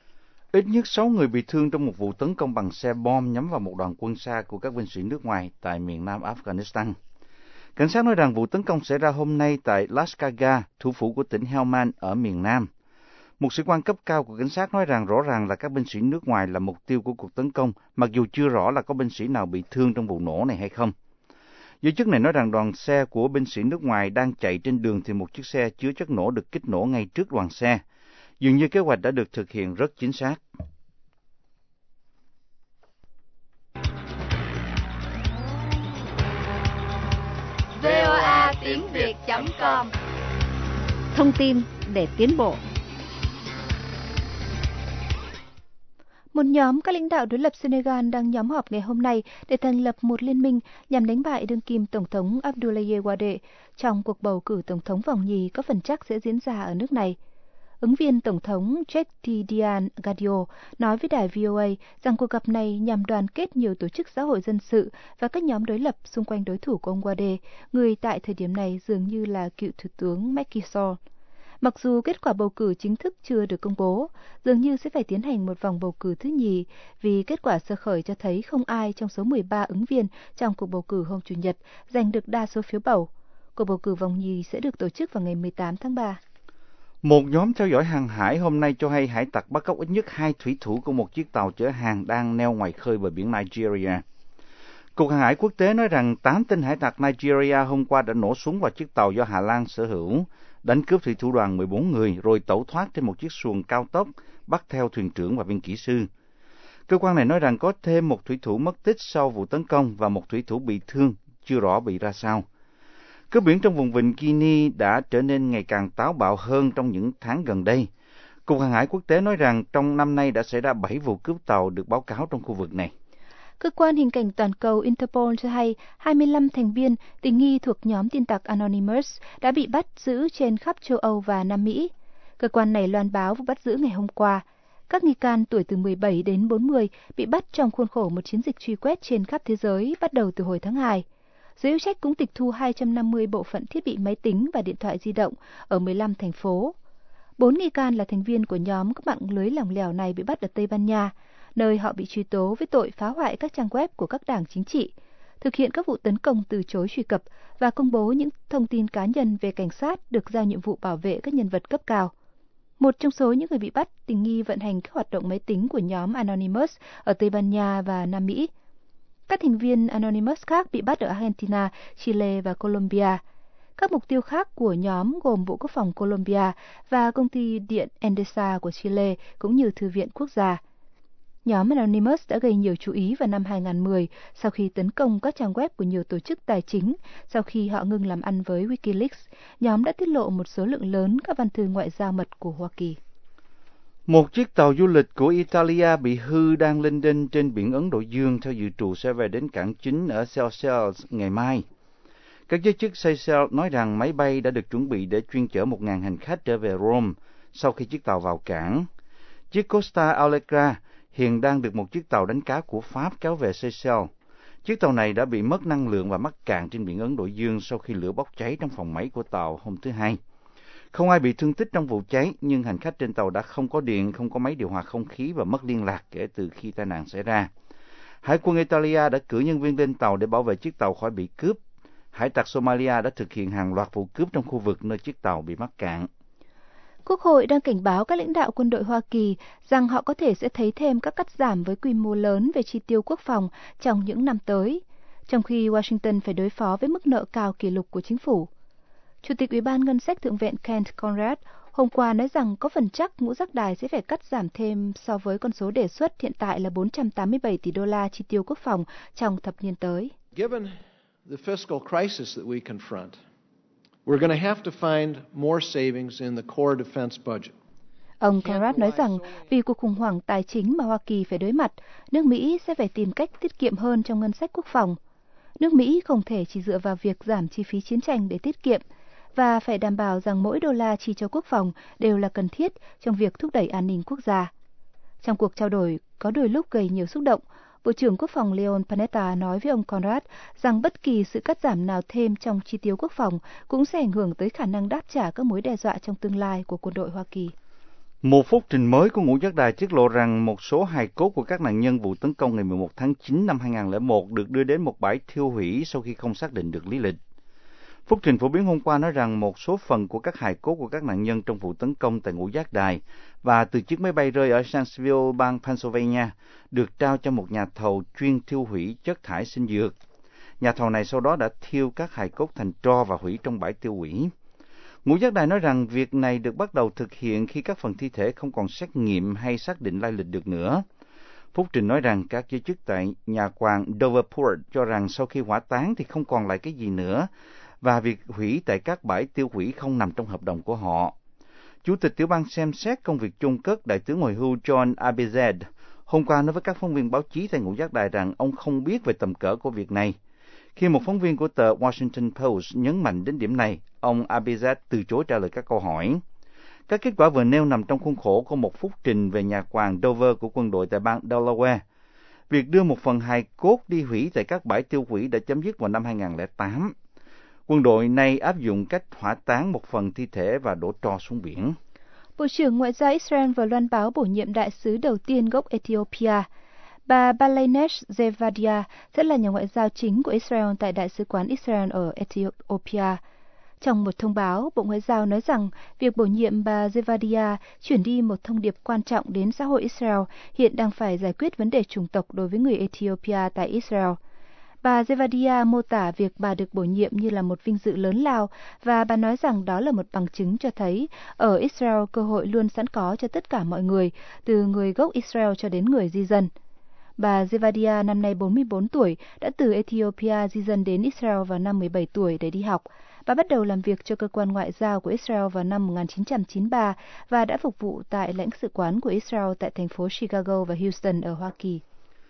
Speaker 5: Ít nhất sáu người bị thương trong một vụ tấn công bằng xe bom nhắm vào một đoàn quân xa của các binh sĩ nước ngoài tại miền nam Afghanistan. Cảnh sát nói rằng vụ tấn công xảy ra hôm nay tại Lashkargah, thủ phủ của tỉnh Helmand ở miền nam. Một sĩ quan cấp cao của cảnh sát nói rằng rõ ràng là các binh sĩ nước ngoài là mục tiêu của cuộc tấn công, mặc dù chưa rõ là có binh sĩ nào bị thương trong vụ nổ này hay không. Giới chức này nói rằng đoàn xe của binh sĩ nước ngoài đang chạy trên đường thì một chiếc xe chứa chất nổ được kích nổ ngay trước đoàn xe. Dường như kế hoạch đã được thực hiện rất chính xác.
Speaker 2: vê o a tiếng việt chấm com.
Speaker 3: Thông tin để tiến bộ.
Speaker 4: Một nhóm các lãnh đạo đối lập Senegal đang nhóm họp ngày hôm nay để thành lập một liên minh nhằm đánh bại đương kim Tổng thống Abdoulaye Wade trong cuộc bầu cử Tổng thống vòng nhì có phần chắc sẽ diễn ra ở nước này. Ứng viên Tổng thống Cheikh Tidiane Gadio nói với đài vê o a rằng cuộc gặp này nhằm đoàn kết nhiều tổ chức xã hội dân sự và các nhóm đối lập xung quanh đối thủ của ông Wade, người tại thời điểm này dường như là cựu Thủ tướng Macky Sall. Mặc dù kết quả bầu cử chính thức chưa được công bố, dường như sẽ phải tiến hành một vòng bầu cử thứ nhì vì kết quả sơ khởi cho thấy không ai trong số mười ba ứng viên trong cuộc bầu cử hôm Chủ nhật giành được đa số phiếu bầu. Cuộc bầu cử vòng nhì sẽ được tổ chức vào ngày mười tám tháng ba.
Speaker 5: Một nhóm theo dõi hàng hải hôm nay cho hay hải tặc bắt cóc ít nhất hai thủy thủ của một chiếc tàu chở hàng đang neo ngoài khơi bờ biển Nigeria. Cục Hàng hải Quốc tế nói rằng tám tên hải tặc Nigeria hôm qua đã nổ súng vào chiếc tàu do Hà Lan sở hữu, đánh cướp thủy thủ đoàn mười bốn người rồi tẩu thoát trên một chiếc xuồng cao tốc, bắt theo thuyền trưởng và viên kỹ sư. Cơ quan này nói rằng có thêm một thủy thủ mất tích sau vụ tấn công và một thủy thủ bị thương, chưa rõ bị ra sao. Cướp biển trong vùng vịnh Guinea đã trở nên ngày càng táo bạo hơn trong những tháng gần đây. Cục Hàng hải Quốc tế nói rằng trong năm nay đã xảy ra bảy vụ cướp tàu được báo cáo trong khu vực này.
Speaker 4: Cơ quan hình cảnh toàn cầu Interpol cho hay hai mươi lăm thành viên tình nghi thuộc nhóm tin tặc Anonymous đã bị bắt giữ trên khắp châu Âu và Nam Mỹ. Cơ quan này loan báo vụ bắt giữ ngày hôm qua. Các nghi can tuổi từ mười bảy đến bốn mươi bị bắt trong khuôn khổ một chiến dịch truy quét trên khắp thế giới bắt đầu từ hồi tháng hai. Giới hữu trách cũng tịch thu hai trăm năm mươi bộ phận thiết bị máy tính và điện thoại di động ở mười lăm thành phố. Bốn nghi can là thành viên của nhóm các mạng lưới lỏng lẻo này bị bắt ở Tây Ban Nha, nơi họ bị truy tố với tội phá hoại các trang web của các đảng chính trị, thực hiện các vụ tấn công từ chối truy cập và công bố những thông tin cá nhân về cảnh sát được giao nhiệm vụ bảo vệ các nhân vật cấp cao. một trong số những người bị bắt tình nghi vận hành các hoạt động máy tính của nhóm Anonymous ở Tây Ban Nha và Nam Mỹ. Các thành viên Anonymous khác bị bắt ở Argentina, Chile và Colombia. Các mục tiêu khác của nhóm gồm Bộ Quốc phòng Colombia và công ty điện Endesa của Chile cũng như Thư viện Quốc gia. Nhóm Anonymous đã gây nhiều chú ý vào năm hai không một không sau khi tấn công các trang web của nhiều tổ chức tài chính. Sau khi họ ngừng làm ăn với Wikileaks, nhóm đã tiết lộ một số lượng lớn các văn thư ngoại giao mật của Hoa Kỳ.
Speaker 5: Một chiếc tàu du lịch của Italia bị hư đang lênh đênh trên biển Ấn Độ Dương, theo dự trù sẽ về đến cảng chính ở Seychelles ngày mai. Các giới chức Seychelles nói rằng máy bay đã được chuẩn bị để chuyên chở một nghìn hành khách trở về Rome sau khi chiếc tàu vào cảng. Chiếc Costa Allegra hiện đang được một chiếc tàu đánh cá của Pháp kéo về Seychelles. Chiếc tàu này đã bị mất năng lượng và mắc cạn trên biển Ấn Độ Dương sau khi lửa bốc cháy trong phòng máy của tàu hôm thứ Hai. Không ai bị thương tích trong vụ cháy, nhưng hành khách trên tàu đã không có điện, không có máy điều hòa không khí và mất liên lạc kể từ khi tai nạn xảy ra. Hải quân Italia đã cử nhân viên lên tàu để bảo vệ chiếc tàu khỏi bị cướp. Hải tặc Somalia đã thực hiện hàng loạt vụ cướp trong khu vực nơi chiếc tàu bị mắc cạn.
Speaker 4: Quốc hội đang cảnh báo các lãnh đạo quân đội Hoa Kỳ rằng họ có thể sẽ thấy thêm các cắt giảm với quy mô lớn về chi tiêu quốc phòng trong những năm tới, trong khi Washington phải đối phó với mức nợ cao kỷ lục của chính phủ. Chủ tịch Ủy ban Ngân sách Thượng viện Kent Conrad hôm qua nói rằng có phần chắc ngũ giác đài sẽ phải cắt giảm thêm so với con số đề xuất hiện tại là bốn trăm tám mươi bảy tỷ đô la chi tiêu quốc phòng trong thập niên tới.
Speaker 13: Given the fiscal crisis that we confront, we're going to have to find more savings in the core defense budget.
Speaker 4: Ông Conrad nói rằng vì cuộc khủng hoảng tài chính mà Hoa Kỳ phải đối mặt, nước Mỹ sẽ phải tìm cách tiết kiệm hơn trong ngân sách quốc phòng. Nước Mỹ không thể chỉ dựa vào việc giảm chi phí chiến tranh để tiết kiệm, và phải đảm bảo rằng mỗi đô la chi cho quốc phòng đều là cần thiết trong việc thúc đẩy an ninh quốc gia. Trong cuộc trao đổi có đôi lúc gây nhiều xúc động, Bộ trưởng Quốc phòng Leon Panetta nói với ông Conrad rằng bất kỳ sự cắt giảm nào thêm trong chi tiêu quốc phòng cũng sẽ ảnh hưởng tới khả năng đáp trả các mối đe dọa trong tương lai của quân đội Hoa Kỳ.
Speaker 5: Một phúc trình mới của ngũ giác đài tiết lộ rằng một số hài cốt của các nạn nhân vụ tấn công ngày mười một tháng chín năm hai không không một được đưa đến một bãi thiêu hủy sau khi không xác định được lý lịch. Phúc trình phổ biến hôm qua nói rằng một số phần của các hài cốt của các nạn nhân trong vụ tấn công tại ngũ giác đài và từ chiếc máy bay rơi ở Shanksville, bang Pennsylvania được trao cho một nhà thầu chuyên thiêu hủy chất thải sinh dược. Nhà thầu này sau đó đã thiêu các hài cốt thành tro và hủy trong bãi tiêu hủy. Ngũ giác đài nói rằng việc này được bắt đầu thực hiện khi các phần thi thể không còn xét nghiệm hay xác định lai lịch được nữa. Phúc trình nói rằng các giới chức tại nhà quàng Doverport cho rằng sau khi hỏa táng thì không còn lại cái gì nữa, và việc hủy tại các bãi tiêu hủy không nằm trong hợp đồng của họ. Chủ tịch tiểu ban xem xét công việc chôn cất, Đại tướng hồi hưu John Abizad hôm qua nói với các phóng viên báo chí tại ngũ giác đài rằng ông không biết về tầm cỡ của việc này. Khi một phóng viên của tờ Washington Post nhấn mạnh đến điểm này, ông Abizad từ chối trả lời các câu hỏi. Các kết quả vừa nêu nằm trong khuôn khổ của một phúc trình về nhà quàng Dover của quân đội tại bang Delaware. Việc đưa một phần hài cốt đi hủy tại các bãi tiêu hủy đã chấm dứt vào năm hai không không tám. Quân đội này áp dụng cách hỏa táng một phần thi thể và đổ tro xuống biển.
Speaker 4: Bộ trưởng Ngoại giao Israel vừa loan báo bổ nhiệm đại sứ đầu tiên gốc Ethiopia. Bà Balanesh Zevadia sẽ là nhà ngoại giao chính của Israel tại Đại sứ quán Israel ở Ethiopia. Trong một thông báo, Bộ Ngoại giao nói rằng việc bổ nhiệm bà Zevadia chuyển đi một thông điệp quan trọng đến xã hội Israel hiện đang phải giải quyết vấn đề chủng tộc đối với người Ethiopia tại Israel. Bà Zevadia mô tả việc bà được bổ nhiệm như là một vinh dự lớn lao, và bà nói rằng đó là một bằng chứng cho thấy ở Israel cơ hội luôn sẵn có cho tất cả mọi người, từ người gốc Israel cho đến người di dân. Bà Zevadia năm nay bốn mươi bốn tuổi, đã từ Ethiopia di dân đến Israel vào năm mười bảy tuổi để đi học. Bà bắt đầu làm việc cho cơ quan ngoại giao của Israel vào năm một nghìn chín trăm chín mươi ba và đã phục vụ tại lãnh sự quán của Israel tại thành phố Chicago và Houston ở Hoa Kỳ.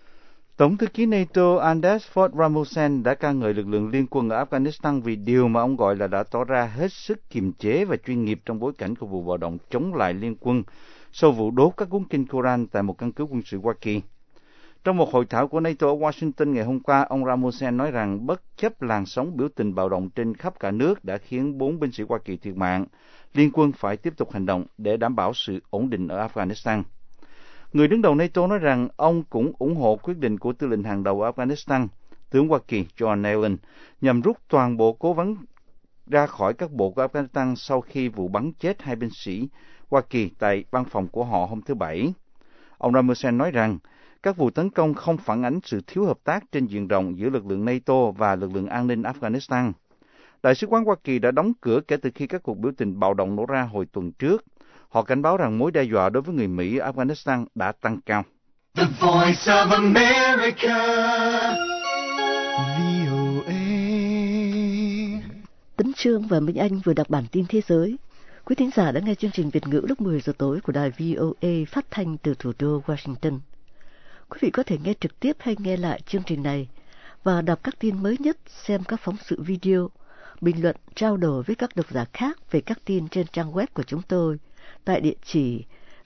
Speaker 5: Tổng thư ký NATO Anders Fogh Rasmussen đã ca ngợi lực lượng liên quân ở Afghanistan vì điều mà ông gọi là đã tỏ ra hết sức kiềm chế và chuyên nghiệp trong bối cảnh của vụ bạo động chống lại liên quân sau vụ đốt các cuốn kinh Koran tại một căn cứ quân sự Hoa Kỳ. Trong một hội thảo của NATO ở Washington ngày hôm qua, ông Rasmussen nói rằng bất chấp làn sóng biểu tình bạo động trên khắp cả nước đã khiến bốn binh sĩ Hoa Kỳ thiệt mạng, liên quân phải tiếp tục hành động để đảm bảo sự ổn định ở Afghanistan. Người đứng đầu NATO nói rằng ông cũng ủng hộ quyết định của tư lệnh hàng đầu ở Afghanistan, tướng Hoa Kỳ John Allen, nhằm rút toàn bộ cố vấn ra khỏi các bộ của Afghanistan sau khi vụ bắn chết hai binh sĩ Hoa Kỳ tại văn phòng của họ hôm thứ Bảy. Ông Rasmussen nói rằng các vụ tấn công không phản ánh sự thiếu hợp tác trên diện rộng giữa lực lượng NATO và lực lượng an ninh Afghanistan. Đại sứ quán Hoa Kỳ đã đóng cửa kể từ khi các cuộc biểu tình bạo động nổ ra hồi tuần trước. Họ cảnh báo rằng mối đe dọa đối với người Mỹ ở Afghanistan đã tăng cao.
Speaker 14: The Voice of America, vê o a.
Speaker 3: Tấn Trương và Minh Anh vừa đọc bản tin thế giới. Quý thính giả đã nghe chương trình Việt ngữ lúc mười giờ tối của đài vê o a phát thanh từ thủ đô Washington. Quý vị có thể nghe trực tiếp hay nghe lại chương trình này và đọc các tin mới nhất, xem các phóng sự video, bình luận, trao đổi với các độc giả khác về các tin trên trang web của chúng tôi tại địa chỉ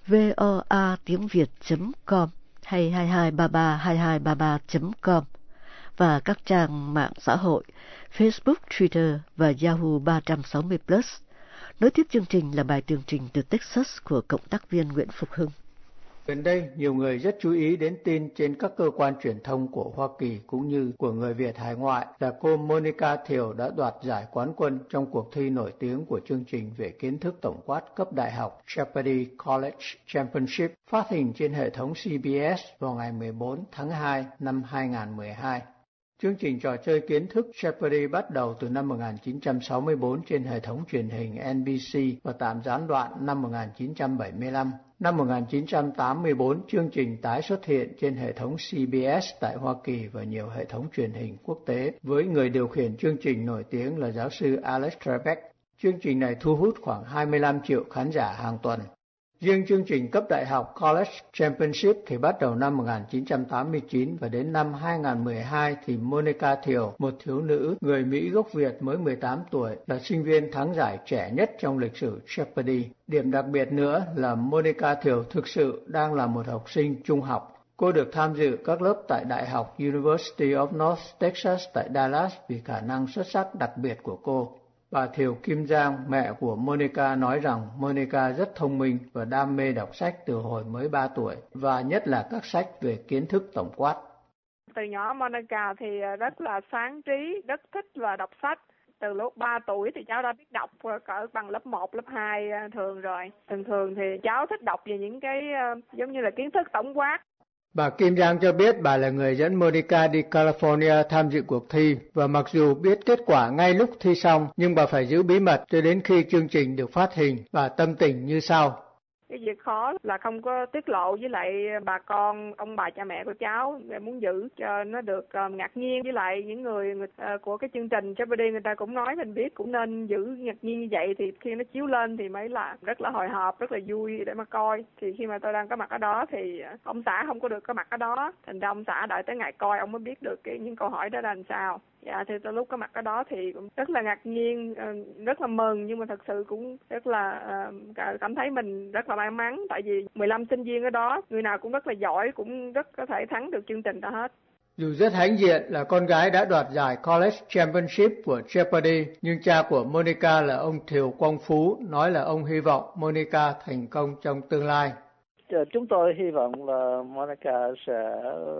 Speaker 3: voa tiếng việt chấm com hay hai hai ba ba hai hai ba ba chấm com và các trang mạng xã hội Facebook, Twitter và Yahoo ba sáu không plus. Nối tiếp chương trình là bài tường trình từ Texas của cộng tác viên Nguyễn Phục Hưng.
Speaker 6: Gần đây, nhiều người rất chú ý đến tin trên các cơ quan truyền thông của Hoa Kỳ cũng như của người Việt hải ngoại là cô Monica Thiều đã đoạt giải quán quân trong cuộc thi nổi tiếng của chương trình về kiến thức tổng quát cấp đại học Jeopardy College Championship phát hình trên hệ thống xê bê ét vào ngày mười bốn tháng hai năm hai nghìn không trăm mười hai. Chương trình trò chơi kiến thức Jeopardy bắt đầu từ năm một nghìn chín trăm sáu mươi tư trên hệ thống truyền hình en bê xê và tạm gián đoạn năm một nghìn chín trăm bảy mươi lăm. Năm một nghìn chín trăm tám mươi tư, chương trình tái xuất hiện trên hệ thống xê bê ét tại Hoa Kỳ và nhiều hệ thống truyền hình quốc tế, với người điều khiển chương trình nổi tiếng là giáo sư Alex Trebek. Chương trình này thu hút khoảng hai mươi lăm triệu khán giả hàng tuần. Riêng chương trình cấp đại học College Championship thì bắt đầu năm một nghìn chín trăm tám mươi chín và đến năm hai nghìn không trăm mười hai thì Monica Thiều, một thiếu nữ người Mỹ gốc Việt mới mười tám tuổi, là sinh viên thắng giải trẻ nhất trong lịch sử Jeopardy. Điểm đặc biệt nữa là Monica Thiều thực sự đang là một học sinh trung học. Cô được tham dự các lớp tại Đại học University of North Texas tại Dallas vì khả năng xuất sắc đặc biệt của cô. Bà Thiều Kim Giang, mẹ của Monica, nói rằng Monica rất thông minh và đam mê đọc sách từ hồi mới ba tuổi, và nhất là các sách về kiến thức tổng quát.
Speaker 15: Từ nhỏ Monica thì rất là sáng trí, rất thích và đọc sách. Từ lúc ba tuổi thì cháu đã biết đọc cỡ bằng lớp một, lớp hai thường rồi. Thường thường thì cháu thích đọc về những cái giống như là kiến thức tổng quát.
Speaker 6: Bà Kim Giang cho biết bà là người dẫn Monica đi California tham dự cuộc thi và mặc dù biết kết quả ngay lúc thi xong nhưng bà phải giữ bí mật cho đến khi chương trình được phát hình. Bà tâm tình như sau.
Speaker 15: Cái việc khó là không có tiết lộ với lại bà con, ông bà cha mẹ của cháu, để muốn giữ cho nó được uh, ngạc nhiên. Với lại những người, người uh, của cái chương trình Jeopardy người ta cũng nói mình biết cũng nên giữ ngạc nhiên như vậy, thì khi nó chiếu lên thì mới là rất là hồi hộp, rất là vui để mà coi. Thì khi mà tôi đang có mặt ở đó thì ông xã không có được có mặt ở đó, thành ra ông xã đợi tới ngày coi ông mới biết được cái những câu hỏi đó là làm sao. Dạ, thì tôi lúc có mặt ở đó thì cũng rất là ngạc nhiên, rất là mừng, nhưng mà thật sự cũng rất là uh, cảm thấy mình rất là may mắn, tại vì mười lăm sinh viên ở đó, người nào cũng rất là giỏi, cũng rất có thể thắng được chương trình đó hết.
Speaker 6: Dù rất hãnh diện là con gái đã đoạt giải College Championship của Jeopardy, nhưng cha của Monica là ông Thiều Quang Phú nói là ông hy vọng Monica thành công trong tương lai.
Speaker 16: Chúng tôi hy vọng là Monica sẽ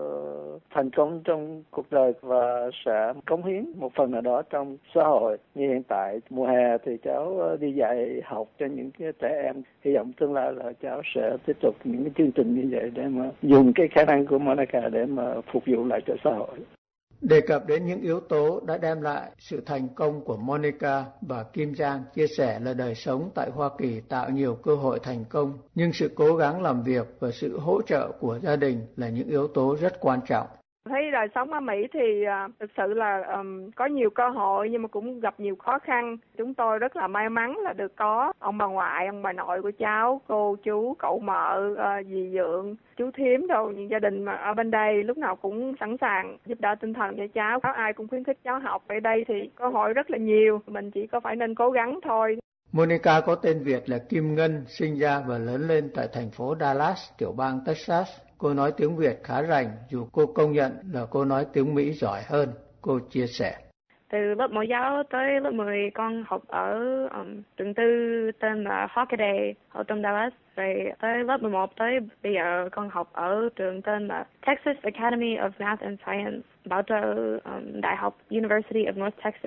Speaker 16: thành công trong cuộc đời và sẽ cống hiến một phần nào đó trong xã hội. Như hiện tại mùa hè thì cháu đi dạy học cho những cái trẻ em. Hy vọng tương lai là cháu sẽ tiếp tục những cái chương trình như vậy để mà dùng cái khả năng của Monica để mà phục vụ lại cho xã hội.
Speaker 6: Đề cập đến những yếu tố đã đem lại sự thành công của Monica, bà Kim Giang chia sẻ là đời sống tại Hoa Kỳ tạo nhiều cơ hội thành công, nhưng sự cố gắng làm việc và sự hỗ trợ của gia đình là những yếu tố rất quan trọng.
Speaker 15: Thấy đời sống ở Mỹ thì uh, thực sự là um, có nhiều cơ hội nhưng mà cũng gặp nhiều khó khăn. Chúng tôi rất là may mắn là được có ông bà ngoại, ông bà nội của cháu, cô chú, cậu mợ, uh, dì dượng, chú thím đâu, những gia đình mà ở bên đây lúc nào cũng sẵn sàng giúp đỡ tinh thần cho cháu. Ai cũng khuyến khích cháu học. Ở đây thì cơ hội rất là nhiều, mình chỉ có phải nên cố gắng thôi.
Speaker 6: Monica có tên Việt là Kim Ngân, sinh ra và lớn lên tại thành phố Dallas, tiểu bang Texas. Cô nói tiếng Việt khá rành, dù cô công nhận là cô nói tiếng Mỹ giỏi hơn. Cô chia sẻ.
Speaker 17: Từ lớp mẫu giáo tới lớp mười con học ở um, trường tư tên là Hockaday ở trong Dallas. Rồi tới lớp mười một tới bây giờ con học ở trường tên là Texas Academy of Math and Science, bảo trợ um, Đại học University of North Texas.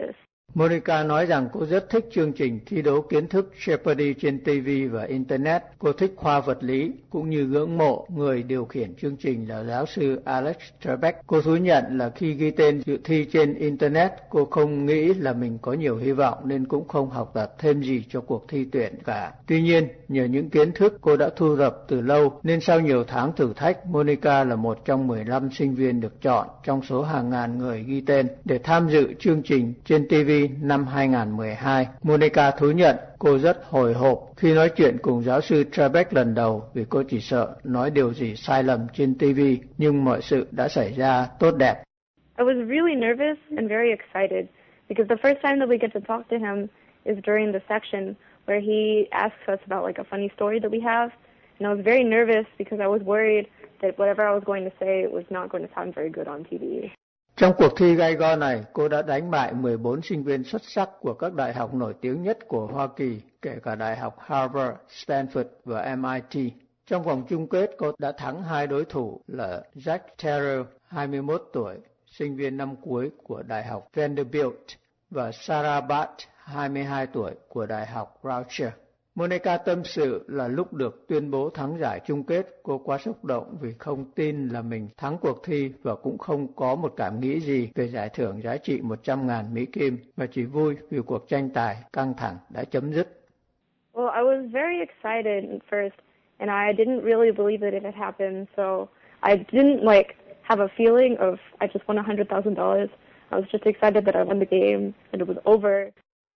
Speaker 6: Monica nói rằng cô rất thích chương trình thi đấu kiến thức Jeopardy trên ti vi và Internet. Cô thích khoa vật lý, cũng như ngưỡng mộ người điều khiển chương trình là giáo sư Alex Trebek. Cô thú nhận là khi ghi tên dự thi trên Internet, cô không nghĩ là mình có nhiều hy vọng nên cũng không học tập thêm gì cho cuộc thi tuyển cả. Tuy nhiên, nhờ những kiến thức cô đã thu thập từ lâu, nên sau nhiều tháng thử thách, Monica là một trong mười lăm sinh viên được chọn trong số hàng ngàn người ghi tên để tham dự chương trình trên ti vi năm hai không một hai. Monica thú nhận cô rất hồi hộp khi nói chuyện cùng giáo sư Trebek lần đầu vì cô chỉ sợ nói điều gì sai lầm trên ti vi, nhưng mọi sự đã xảy ra tốt đẹp.
Speaker 17: I was really nervous and very excited because the first time that we get to talk to him is during the section where he asks us about like a funny story that we have. And I was very nervous because I was worried that whatever I was going to say was not going to sound very good on ti vi.
Speaker 6: Trong cuộc thi gay go này, cô đã đánh bại mười bốn sinh viên xuất sắc của các đại học nổi tiếng nhất của Hoa Kỳ, kể cả đại học Harvard, Stanford và em i tê. Trong vòng chung kết, cô đã thắng hai đối thủ là Jack Terrell, hai mươi mốt tuổi, sinh viên năm cuối của đại học Vanderbilt, và Sarah Bart, hai mươi hai tuổi, của đại học Rutgers. Monica tâm sự là lúc được tuyên bố thắng giải chung kết, cô quá xúc động vì không tin là mình thắng cuộc thi và cũng không có một cảm nghĩ gì về giải thưởng giá trị một trăm ngàn Mỹ Kim, mà chỉ vui vì cuộc tranh tài căng thẳng đã chấm dứt.
Speaker 17: Well, I was very excited at first, and I didn't really believe that it had happened, so I didn't like have a feeling of I just won one hundred thousand dollars. I was just excited that I won the game and it was over.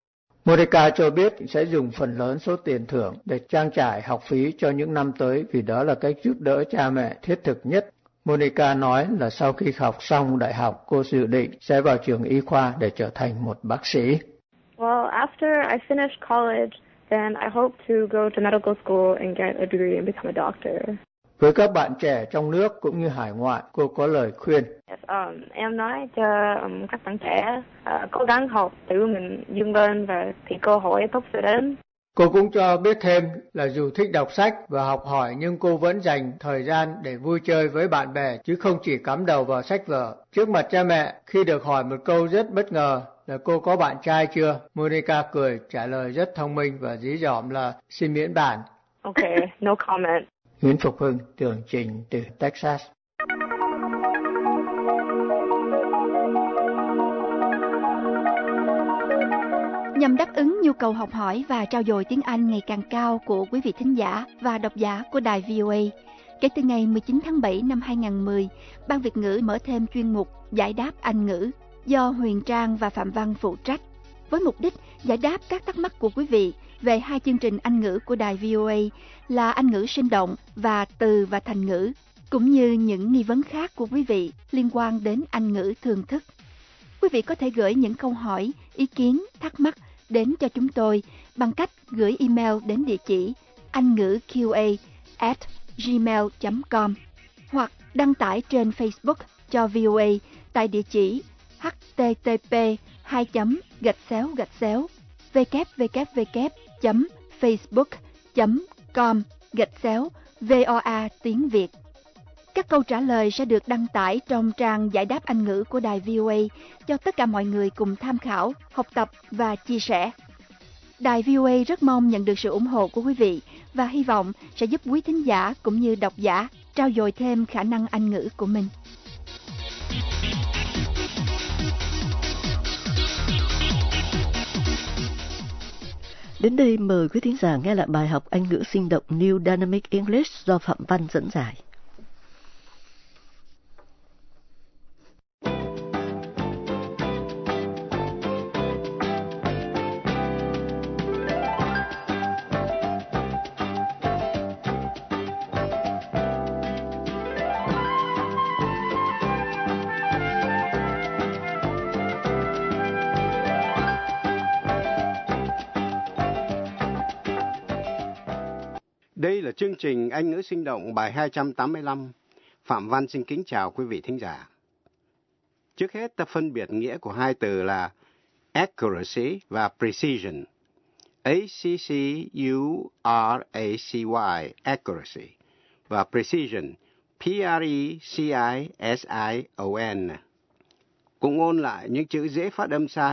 Speaker 6: Monica cho biết sẽ dùng phần lớn số tiền thưởng để trang trải học phí cho những năm tới vì đó là cách giúp đỡ cha mẹ thiết thực nhất. Monica nói là sau khi học xong đại học, cô dự định sẽ vào trường y khoa để trở thành một bác sĩ.
Speaker 17: Well, after I finished college, then I hope to go to medical school and get a degree and become a doctor.
Speaker 6: Với các bạn trẻ trong nước cũng như hải ngoại, cô có lời khuyên.
Speaker 17: Yes, um, em nói cho um, các bạn trẻ uh, cố gắng học, tự mình vươn lên và thì cơ hội tốt sẽ đến.
Speaker 6: Cô cũng cho biết thêm là dù thích đọc sách và học hỏi nhưng cô vẫn dành thời gian để vui chơi với bạn bè chứ không chỉ cắm đầu vào sách vở. Trước mặt cha mẹ, khi được hỏi một câu rất bất ngờ là cô có bạn trai chưa, Monica cười trả lời rất thông minh và dí dỏm là xin miễn bàn.
Speaker 17: Okay, no comment.
Speaker 6: Nguyễn Phục Hưng, tường trình từ Texas.
Speaker 4: Nhằm đáp ứng nhu cầu học hỏi và trau dồi tiếng Anh ngày càng cao của quý vị thính giả và độc giả của đài vê o a, kể từ ngày mười chín tháng bảy năm hai không một không, Ban Việt ngữ mở thêm chuyên mục Giải đáp Anh ngữ do Huyền Trang và Phạm Văn phụ trách, với mục đích giải đáp các thắc mắc của quý vị về hai chương trình Anh ngữ của đài vê o a là Anh ngữ sinh động và từ và thành ngữ, cũng như những nghi vấn khác của quý vị liên quan đến Anh ngữ thường thức. Quý vị có thể gửi những câu hỏi, ý kiến, thắc mắc đến cho chúng tôi bằng cách gửi email đến địa chỉ anh ngữ q a at gmail chấm com hoặc đăng tải trên Facebook cho vê o a tại địa chỉ h t t p hai chấm gạch chéo gạch chéo w w w chấm facebook chấm com gạch chéo voa tiếng Việt. Các câu trả lời sẽ được đăng tải trong trang giải đáp Anh ngữ của đài vê o a cho tất cả mọi người cùng tham khảo, học tập và chia sẻ. Đài vê o a rất mong nhận được sự ủng hộ của quý vị và hy vọng sẽ giúp quý thính giả cũng như độc giả trau dồi thêm khả năng Anh ngữ của mình.
Speaker 3: Đến đây mời quý thính giả nghe lại bài học Anh ngữ sinh động New Dynamic English do Phạm Văn dẫn giải.
Speaker 18: Đây là chương trình Anh ngữ sinh động bài hai trăm tám mươi lăm. Phạm Văn xin kính chào quý vị thính giả. Trước hết ta phân biệt nghĩa của hai từ là accuracy và precision. A C C U R A C Y, accuracy, và precision, P R E C I S I O N. Cũng ôn lại những chữ dễ phát âm sai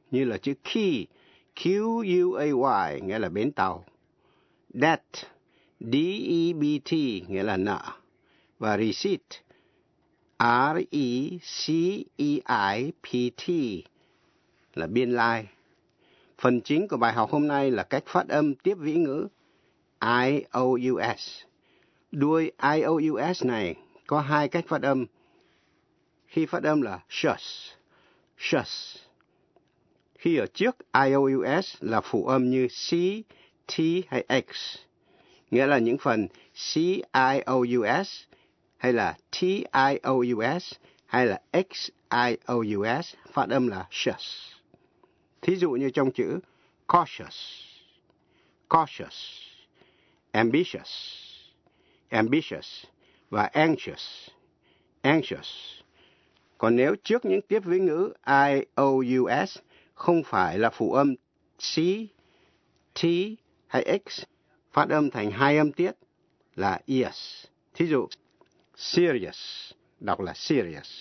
Speaker 18: như là chữ key, Q U A Y, nghĩa là bến tàu. Debt, D E B T, nghĩa là nợ. Và receipt, R E C E I P T, là biên lai. Phần chính của bài học hôm nay là cách phát âm tiếp vĩ ngữ I O U S. Đuôi I O U S này có hai cách phát âm. Khi phát âm là shus, shus. Khi ở trước I O U S là phụ âm như C, T hay X, nghĩa là những phần C I O U S hay là T I O U S hay là X I O U S phát âm là shus. Thí dụ như trong chữ cautious, cautious, ambitious, ambitious và anxious, anxious. Còn nếu trước những tiếp vĩ ngữ I O U S không phải là phụ âm C, T hay X, phát âm thành hai âm tiết là es. Thí dụ, serious, đọc là serious.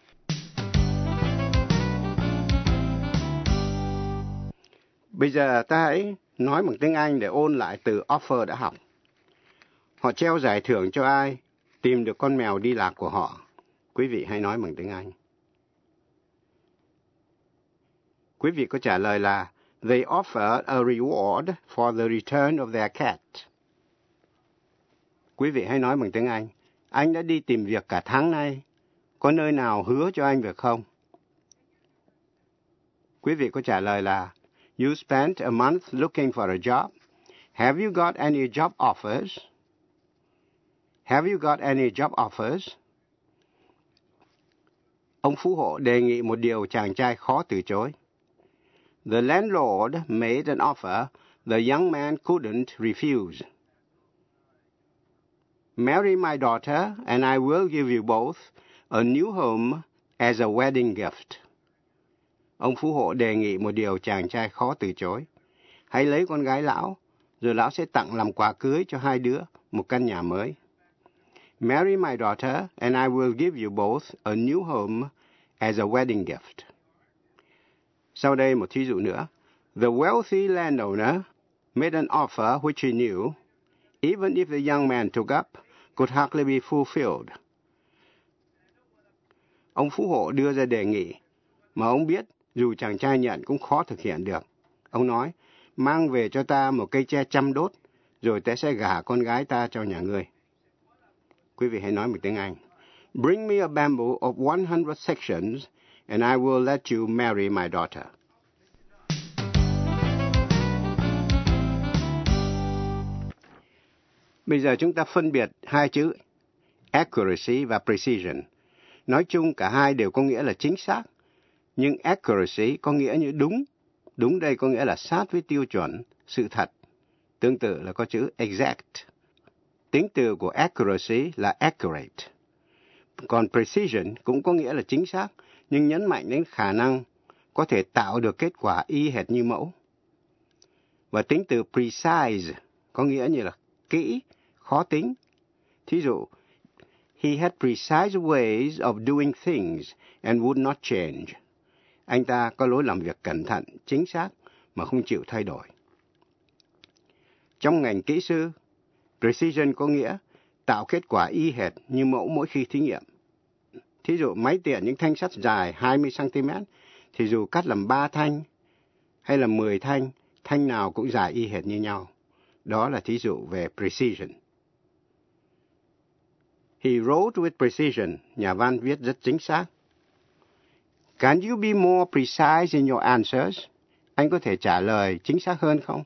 Speaker 18: Bây giờ ta hãy nói bằng tiếng Anh để ôn lại từ offer đã học. Họ treo giải thưởng cho ai tìm được con mèo đi lạc của họ? Quý vị hãy nói bằng tiếng Anh. Quý vị có trả lời là They offered a reward for the return of their cat. Quý vị hãy nói bằng tiếng Anh. Anh đã đi tìm việc cả tháng nay. Có nơi nào hứa cho anh việc không? Quý vị có trả lời là You spent a month looking for a job. Have you got any job offers? Have you got any job offers? Ông phú hộ đề nghị một điều chàng trai khó từ chối. The landlord made an offer the young man couldn't refuse. Marry my daughter and I will give you both a new home as a wedding gift. Ông phú hộ đề nghị một điều chàng trai khó từ chối. Hãy lấy con gái lão, rồi lão sẽ tặng làm quà cưới cho hai đứa một căn nhà mới. Marry my daughter and I will give you both a new home as a wedding gift. Sau đây một thí dụ nữa. The wealthy landowner made an offer which he knew, even if the young man took up, could hardly be fulfilled. Ông phú hộ đưa ra đề nghị mà ông biết dù chàng trai nhận cũng khó thực hiện được. Ông nói, mang về cho ta một cây tre chăm đốt, rồi ta sẽ gả con gái ta cho nhà ngươi. Quý vị hãy nói một tiếng Anh. Bring me a bamboo of one hundred sections, and I will let you marry my daughter. Bây giờ chúng ta phân biệt hai chữ accuracy và precision. Nói chung cả hai đều có nghĩa là chính xác, nhưng accuracy có nghĩa như đúng. Đúng đây có nghĩa là sát với tiêu chuẩn, sự thật. Tương tự là có chữ exact. Tính từ của accuracy là accurate. Còn precision cũng có nghĩa là chính xác, nhưng nhấn mạnh đến khả năng có thể tạo được kết quả y hệt như mẫu. Và tính từ precise có nghĩa như là kỹ, khó tính. Thí dụ, he had precise ways of doing things and would not change. Anh ta có lối làm việc cẩn thận, chính xác mà không chịu thay đổi. Trong ngành kỹ sư, precision có nghĩa tạo kết quả y hệt như mẫu mỗi khi thí nghiệm. Thí dụ máy tiện những thanh sắt dài hai mươi xăng ti mét thì dù cắt làm ba thanh hay là mười thanh, thanh nào cũng dài y hệt như nhau. Đó là thí dụ về precision. He wrote with precision. Nhà văn viết rất chính xác. Can you be more precise in your answers? Anh có thể trả lời chính xác hơn không?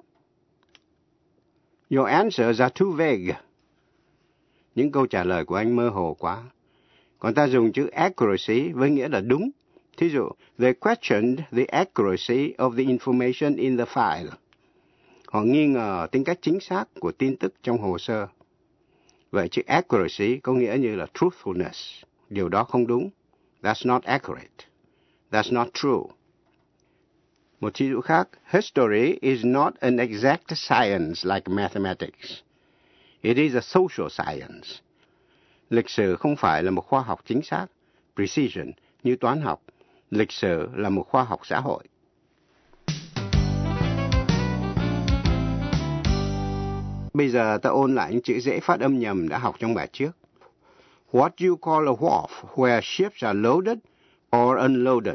Speaker 18: Your answers are too vague. Những câu trả lời của anh mơ hồ quá. Còn ta dùng chữ accuracy với nghĩa là đúng. Thí dụ, they questioned the accuracy of the information in the file. Họ nghi ngờ tính cách chính xác của tin tức trong hồ sơ. Vậy chữ accuracy có nghĩa như là truthfulness. Điều đó không đúng. That's not accurate. That's not true. Một thí dụ khác, history is not an exact science like mathematics. It is a social science. Lịch sử không phải là một khoa học chính xác, precision, như toán học. Lịch sử là một khoa học xã hội. Bây giờ ta ôn lại những chữ dễ phát âm nhầm đã học trong bài trước. What do you call a wharf where ships are loaded or unloaded?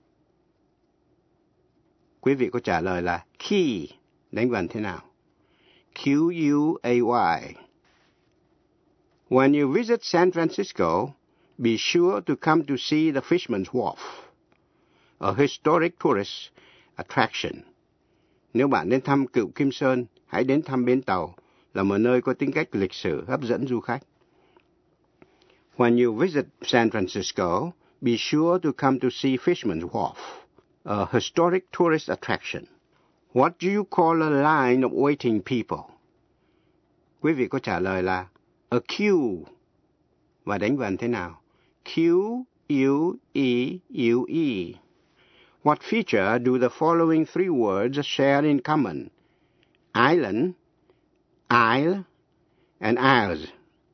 Speaker 18: Quý vị có trả lời là quay. Đánh vần thế nào? Q U A Y. When you visit San Francisco, be sure to come to see the Fisherman's Wharf, a historic tourist attraction. Nếu bạn đến thăm Cựu Kim Sơn, hãy đến thăm bến tàu, là một nơi có tính cách lịch sử hấp dẫn du khách. When you visit San Francisco, be sure to come to see Fisherman's Wharf, a historic tourist attraction. What do you call a line of waiting people? Quý vị có trả lời là a queue. Và đánh vần thế nào? Q U E U E. What feature do the following three words share in common? Island, isle, and isles.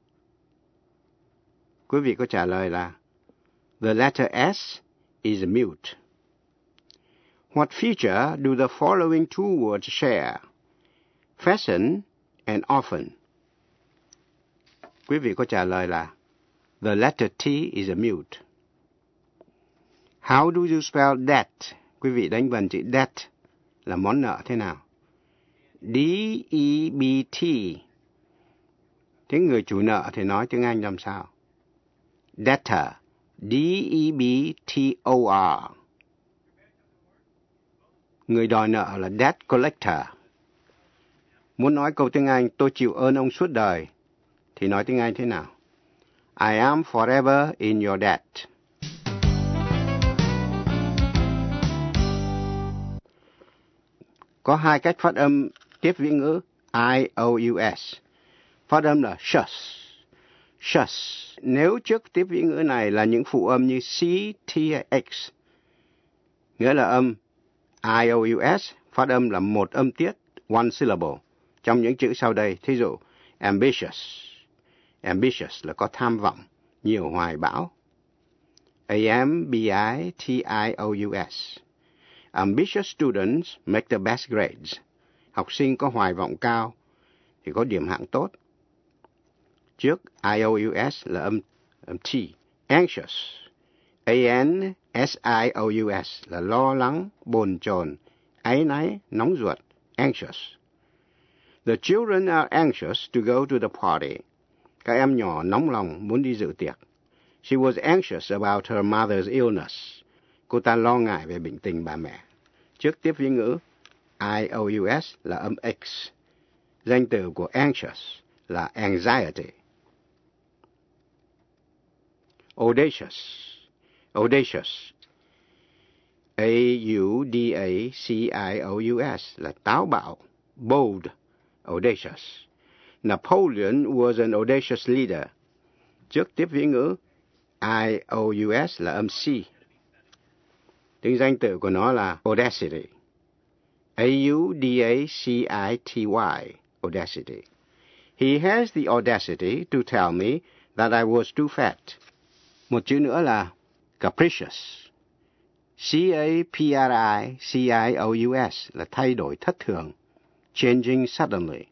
Speaker 18: Quý vị có trả lời là the letter S is mute. What feature do the following two words share? Fasten and often. Quý vị có trả lời là the letter T is a mute. How do you spell debt? Quý vị đánh vần chữ debt là món nợ thế nào? D E B T. Thế người chủ nợ thì nói tiếng Anh làm sao? Debtor. D E B T O R. Người đòi nợ là debt collector. Muốn nói câu tiếng Anh tôi chịu ơn ông suốt đời thì nói tiếng Anh thế nào? I am forever in your debt. Có hai cách phát âm tiếp viễn ngữ I O U S. Phát âm là shus. Shus. Nếu trước tiếp viễn ngữ này là những phụ âm như C, T, X, nghĩa là âm I O U S phát âm là một âm tiết, one syllable, trong những chữ sau đây. Thí dụ, ambitious. Ambitious là có tham vọng, nhiều hoài bão. A M B I T I O U S. Ambitious students make the best grades. Học sinh có hoài vọng cao thì có điểm hạng tốt. Trước I O U S là âm, âm T. Anxious. A N S I O U S là lo lắng, bồn chồn, áy náy, nóng ruột. Anxious. The children are anxious to go to the party. Các em nhỏ nóng lòng muốn đi dự tiệc. She was anxious about her mother's illness. Cô ta lo ngại về bệnh tình bà mẹ. Trước tiếp viễn ngữ I O U S là âm X. Danh từ của anxious là anxiety. Audacious. Audacious. A U D A C I O U S là táo bạo, bold, audacious. Napoleon was an audacious leader. Trước tiếp viễn ngữ I O U S là âm C. Tiếng danh từ của nó là audacity. A U D A C I T Y, audacity. He has the audacity to tell me that I was too fat. Một chữ nữa là capricious. C A P R I C I O U S là thay đổi thất thường, changing suddenly.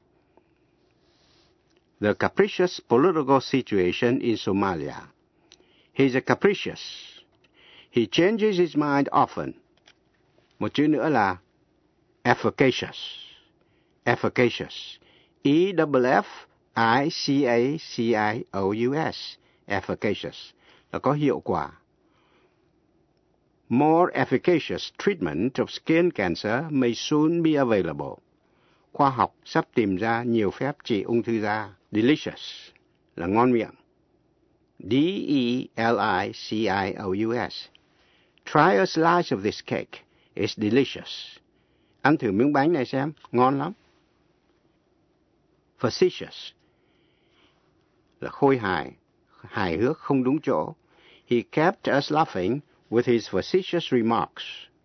Speaker 18: The capricious political situation in Somalia. He's a capricious. He changes his mind often. Một chữ nữa là efficacious. Efficacious. E F F I C A C I O U S. Efficacious là có hiệu quả. More efficacious treatment of skin cancer may soon be available. Khoa học sắp tìm ra nhiều phép trị ung thư da. Delicious là ngon miệng. D E L I C I O U S. Try a slice of this cake. It's delicious. Ăn thử miếng bánh này xem, ngon lắm. Facetious là khôi hài, hài hước không đúng chỗ. He kept us laughing with his facetious remarks.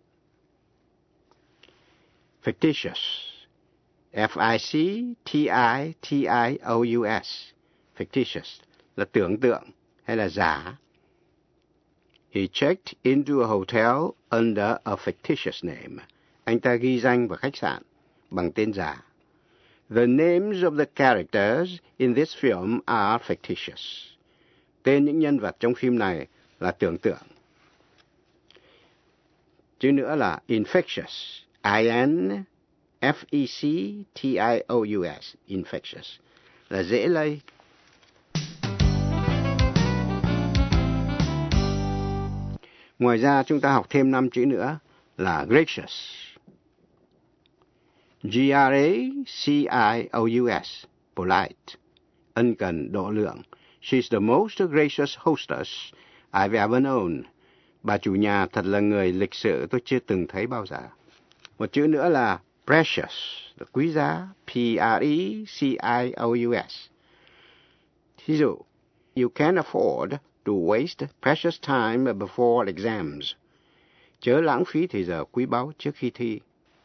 Speaker 18: Fictitious. F I C T I T I O U S. Fictitious là tưởng tượng hay là giả. He checked into a hotel under a fictitious name. Anh ta ghi danh vào khách sạn bằng tên giả. The names of the characters in this film are fictitious. Tên những nhân vật trong phim này là tưởng tượng. Chữ nữa là infectious. I N F E C T I O U S. Infectious. Là dễ lây. Ngoài ra chúng ta học thêm năm chữ nữa là gracious. G R A C I O U S. Polite. Ân cần, độ lượng. She's the most gracious hostess I've ever known. Bà chủ nhà thật là người lịch sự tôi chưa từng thấy bao giờ. Một chữ nữa là precious, quý giá. P R E C I O U S. Thí dụ, you can't afford to waste precious time before exams. Chớ lãng phí thời giờ quý báu trước khi thi.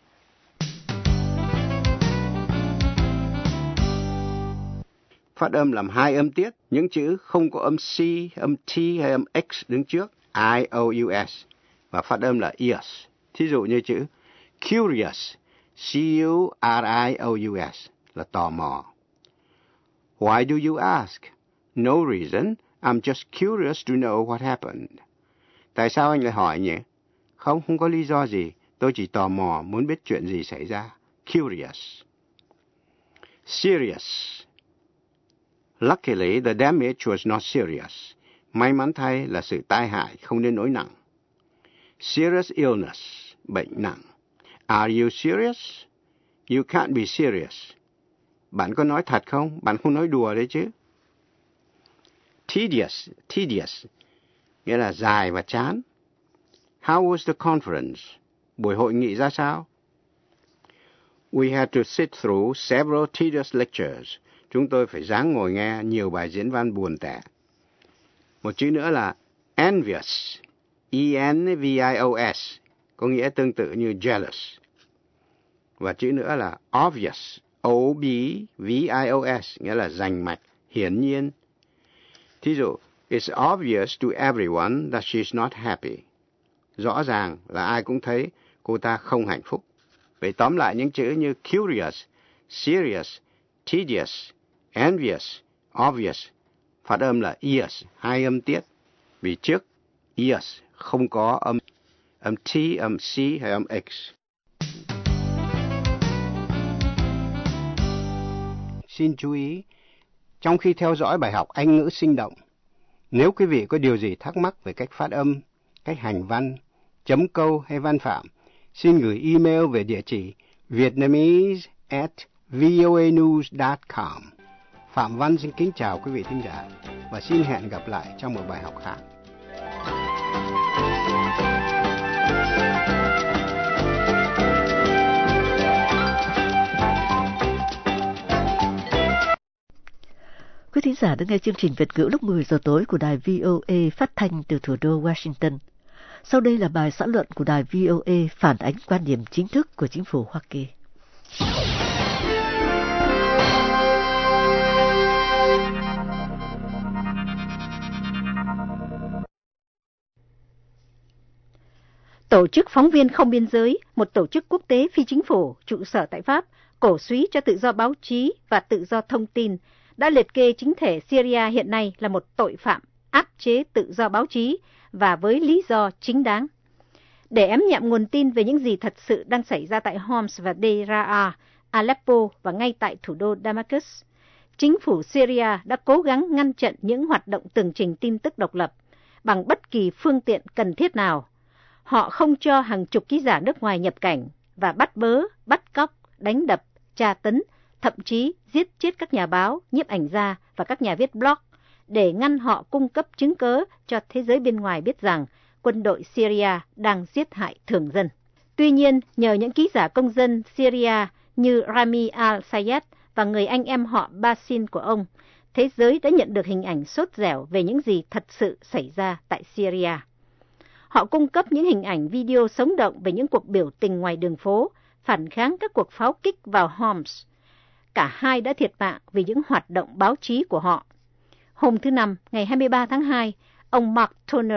Speaker 18: Phát âm làm hai âm tiết, những chữ không có âm C, âm T hay âm X đứng trước, I O U S, và phát âm là ears. Thí dụ như chữ curious, C U R I O U S, là tò mò. Why do you ask? No reason, I'm just curious to know what happened. Tại sao anh lại hỏi nhỉ? Không, không có lý do gì, tôi chỉ tò mò, muốn biết chuyện gì xảy ra. Curious. Serious. Luckily, the damage was not serious. May mắn thay là sự tai hại không đến nỗi nặng. Serious illness, bệnh nặng. Are you serious? You can't be serious. Bạn có nói thật không? Bạn không nói đùa đấy chứ. Tedious, tedious, nghĩa là dài và chán. How was the conference? Buổi hội nghị ra sao? We had to sit through several tedious lectures. Chúng tôi phải ráng ngồi nghe nhiều bài diễn văn buồn tẻ. Một chữ nữa là envious, E N V I O S, có nghĩa tương tự như jealous. Và chữ nữa là obvious, O B V I O S, nghĩa là rành mạch, hiển nhiên. Thí dụ, it's obvious to everyone that she's not happy. Rõ ràng là ai cũng thấy cô ta không hạnh phúc. Vậy tóm lại những chữ như curious, serious, tedious, envious, obvious, phát âm là ears, hai âm tiết. Vì trước ears không có âm âm T, âm C hay âm X. Xin chú ý, trong khi theo dõi bài học Anh ngữ sinh động, nếu quý vị có điều gì thắc mắc về cách phát âm, cách hành văn, chấm câu hay văn phạm, xin gửi email về địa chỉ vietnamese at voanews dot com. Phạm Văn xin kính chào quý vị thính giả và xin hẹn gặp lại trong một bài học khác.
Speaker 3: Quý thính giả đã nghe chương trình Việt ngữ lúc mười giờ tối của đài V O A phát thanh từ thủ đô Washington. Sau đây là bài xã luận của đài V O A phản ánh quan điểm chính thức của chính phủ Hoa Kỳ.
Speaker 19: Tổ chức Phóng viên Không Biên Giới, một tổ chức quốc tế phi chính phủ trụ sở tại Pháp, cổ súy cho tự do báo chí và tự do thông tin, đã liệt kê chính thể Syria hiện nay là một tội phạm áp chế tự do báo chí và với lý do chính đáng. Để ém nhẹm nguồn tin về những gì thật sự đang xảy ra tại Homs và Deraa, Aleppo và ngay tại thủ đô Damascus, chính phủ Syria đã cố gắng ngăn chặn những hoạt động tường trình tin tức độc lập bằng bất kỳ phương tiện cần thiết nào. Họ không cho hàng chục ký giả nước ngoài nhập cảnh và bắt bớ, bắt cóc, đánh đập, tra tấn, thậm chí giết chết các nhà báo, nhiếp ảnh gia và các nhà viết blog để ngăn họ cung cấp chứng cớ cho thế giới bên ngoài biết rằng quân đội Syria đang giết hại thường dân. Tuy nhiên, nhờ những ký giả công dân Syria như Rami al-Sayed và người anh em họ Basin của ông, thế giới đã nhận được hình ảnh sốt dẻo về những gì thật sự xảy ra tại Syria. Họ cung cấp những hình ảnh video sống động về những cuộc biểu tình ngoài đường phố, phản kháng các cuộc pháo kích vào Homs. Cả hai đã thiệt mạng vì những hoạt động báo chí của họ. Hôm thứ Năm, ngày hai mươi ba tháng hai, ông Mark Toner,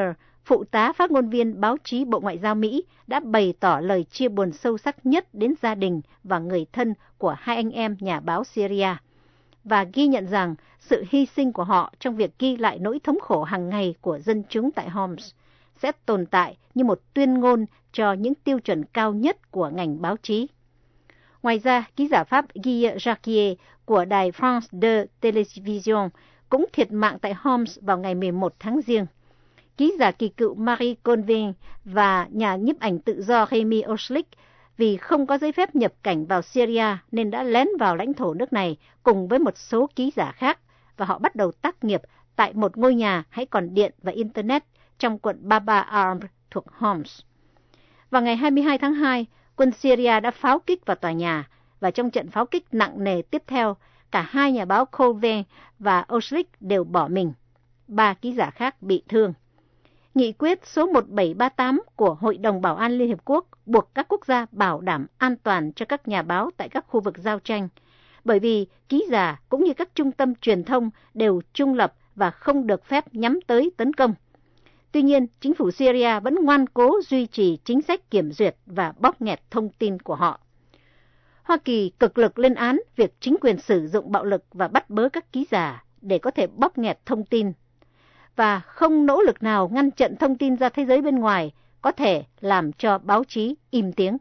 Speaker 19: phụ tá phát ngôn viên báo chí Bộ Ngoại giao Mỹ đã bày tỏ lời chia buồn sâu sắc nhất đến gia đình và người thân của hai anh em nhà báo Syria, và ghi nhận rằng sự hy sinh của họ trong việc ghi lại nỗi thống khổ hàng ngày của dân chúng tại Homs sẽ tồn tại như một tuyên ngôn cho những tiêu chuẩn cao nhất của ngành báo chí. Ngoài ra, ký giả Pháp Guy Jacquier của đài France de Télévision cũng thiệt mạng tại Homs vào ngày mười một tháng Giêng. Ký giả kỳ cựu Marie Convin và nhà nhiếp ảnh tự do Remy Oslik vì không có giấy phép nhập cảnh vào Syria nên đã lén vào lãnh thổ nước này cùng với một số ký giả khác, và họ bắt đầu tác nghiệp tại một ngôi nhà hãy còn điện và Internet trong quận Baba Arm thuộc Homs. Vào ngày hai mươi hai tháng hai, quân Syria đã pháo kích vào tòa nhà, và trong trận pháo kích nặng nề tiếp theo, cả hai nhà báo Colvin và Oslik đều bỏ mình. Ba ký giả khác bị thương. Nghị quyết số một bảy ba tám của Hội đồng Bảo an Liên Hiệp Quốc buộc các quốc gia bảo đảm an toàn cho các nhà báo tại các khu vực giao tranh, bởi vì ký giả cũng như các trung tâm truyền thông đều trung lập và không được phép nhắm tới tấn công. Tuy nhiên, chính phủ Syria vẫn ngoan cố duy trì chính sách kiểm duyệt và bóp nghẹt thông tin của họ. Hoa Kỳ cực lực lên án việc chính quyền sử dụng bạo lực và bắt bớ các ký giả để có thể bóp nghẹt thông tin, và không nỗ lực nào ngăn chặn thông tin ra thế giới bên ngoài có thể làm cho báo chí im tiếng.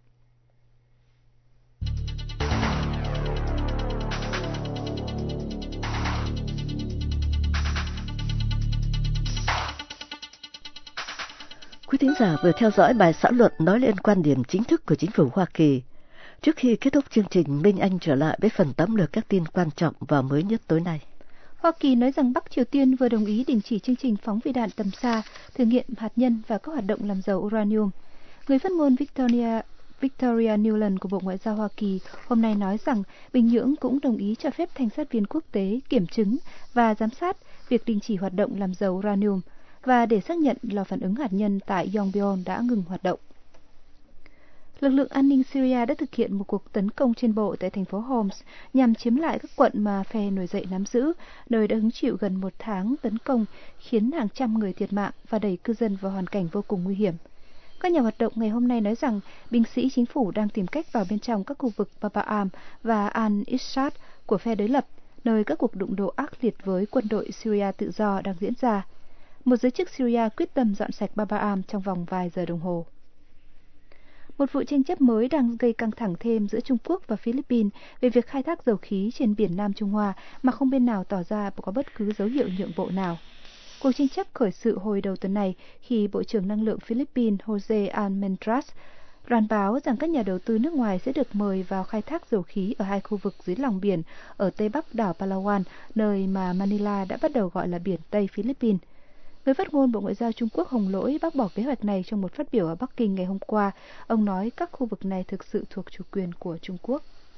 Speaker 3: Quý thính giả vừa theo dõi bài xã luận nói lên quan điểm chính thức của chính phủ Hoa Kỳ. Trước khi kết thúc chương trình, Minh Anh trở lại với phần tóm lược các tin quan trọng và mới nhất tối nay.
Speaker 4: Hoa Kỳ nói rằng Bắc Triều Tiên vừa đồng ý đình chỉ chương trình phóng phi đạn tầm xa, thử nghiệm hạt nhân và các hoạt động làm giàu uranium. Người phát ngôn Victoria, Victoria Nuland của Bộ Ngoại giao Hoa Kỳ hôm nay nói rằng Bình Nhưỡng cũng đồng ý cho phép thanh sát viên quốc tế kiểm chứng và giám sát việc đình chỉ hoạt động làm giàu uranium, và để xác nhận lò phản ứng hạt nhân tại Yongbyon đã ngừng hoạt động. Lực lượng an ninh Syria đã thực hiện một cuộc tấn công trên bộ tại thành phố Homs nhằm chiếm lại các quận mà phe nổi dậy nắm giữ, nơi đã hứng chịu gần một tháng tấn công khiến hàng trăm người thiệt mạng và đẩy cư dân vào hoàn cảnh vô cùng nguy hiểm. Các nhà hoạt động ngày hôm nay nói rằng binh sĩ chính phủ đang tìm cách vào bên trong các khu vực Baba Am và Al-Ishad của phe đối lập, nơi các cuộc đụng độ ác liệt với quân đội Syria tự do đang diễn ra. Một giới chức Syria quyết tâm dọn sạch Baba Am trong vòng vài giờ đồng hồ. Một vụ tranh chấp mới đang gây căng thẳng thêm giữa Trung Quốc và Philippines về việc khai thác dầu khí trên biển Nam Trung Hoa mà không bên nào tỏ ra có bất cứ dấu hiệu nhượng bộ nào. Cuộc tranh chấp khởi sự hồi đầu tuần này khi Bộ trưởng Năng lượng Philippines Jose Almendras loan báo rằng các nhà đầu tư nước ngoài sẽ được mời vào khai thác dầu khí ở hai khu vực dưới lòng biển ở tây bắc đảo Palawan, nơi mà Manila đã bắt đầu gọi là biển Tây Philippines. Người phát ngôn Bộ Ngoại giao Trung Quốc Hồng Lỗi bác bỏ kế hoạch này trong một phát biểu ở Bắc Kinh ngày hôm qua. Ông nói các khu vực này thực sự thuộc chủ quyền của Trung Quốc.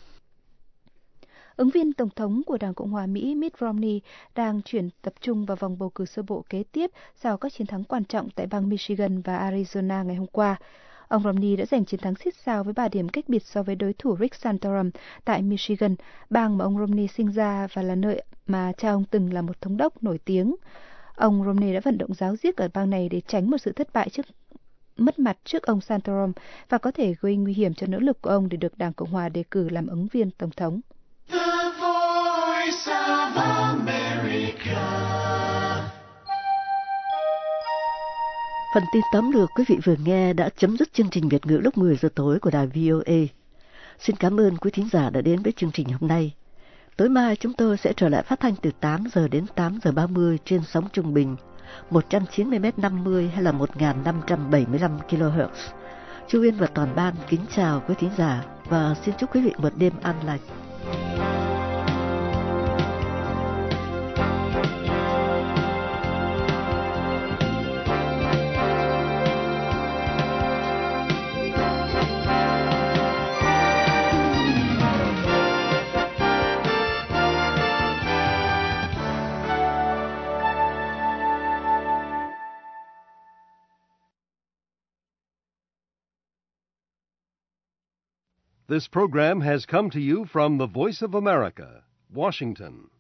Speaker 4: Ứng viên Tổng thống của Đảng Cộng hòa Mỹ Mitt Romney đang chuyển tập trung vào vòng bầu cử sơ bộ kế tiếp sau các chiến thắng quan trọng tại bang Michigan và Arizona ngày hôm qua. Ông Romney đã giành chiến thắng xít sao với ba điểm cách biệt so với đối thủ Rick Santorum tại Michigan, bang mà ông Romney sinh ra và là nơi mà cha ông từng là một thống đốc nổi tiếng. Ông Romney đã vận động ráo riết ở bang này để tránh một sự thất bại trước mất mặt trước ông Santorum và có thể gây nguy hiểm cho nỗ lực của ông để được Đảng Cộng hòa đề cử làm ứng viên tổng thống.
Speaker 14: The Voice of America.
Speaker 3: Phần tin tóm lược quý vị vừa nghe đã chấm dứt chương trình Việt ngữ lúc mười giờ tối của đài vê o a. Xin cảm ơn quý thính giả đã đến với chương trình hôm nay. Tối mai chúng tôi sẽ trở lại phát thanh từ tám giờ đến tám giờ ba mươi trên sóng trung bình một trăm chín mươi mét năm mươi hay là một nghìn năm trăm bảy mươi lăm ki lô héc. Chu Uyên và toàn ban kính chào quý thính giả và xin chúc quý vị một đêm an lành.
Speaker 1: This program has come to you from the Voice of America, Washington.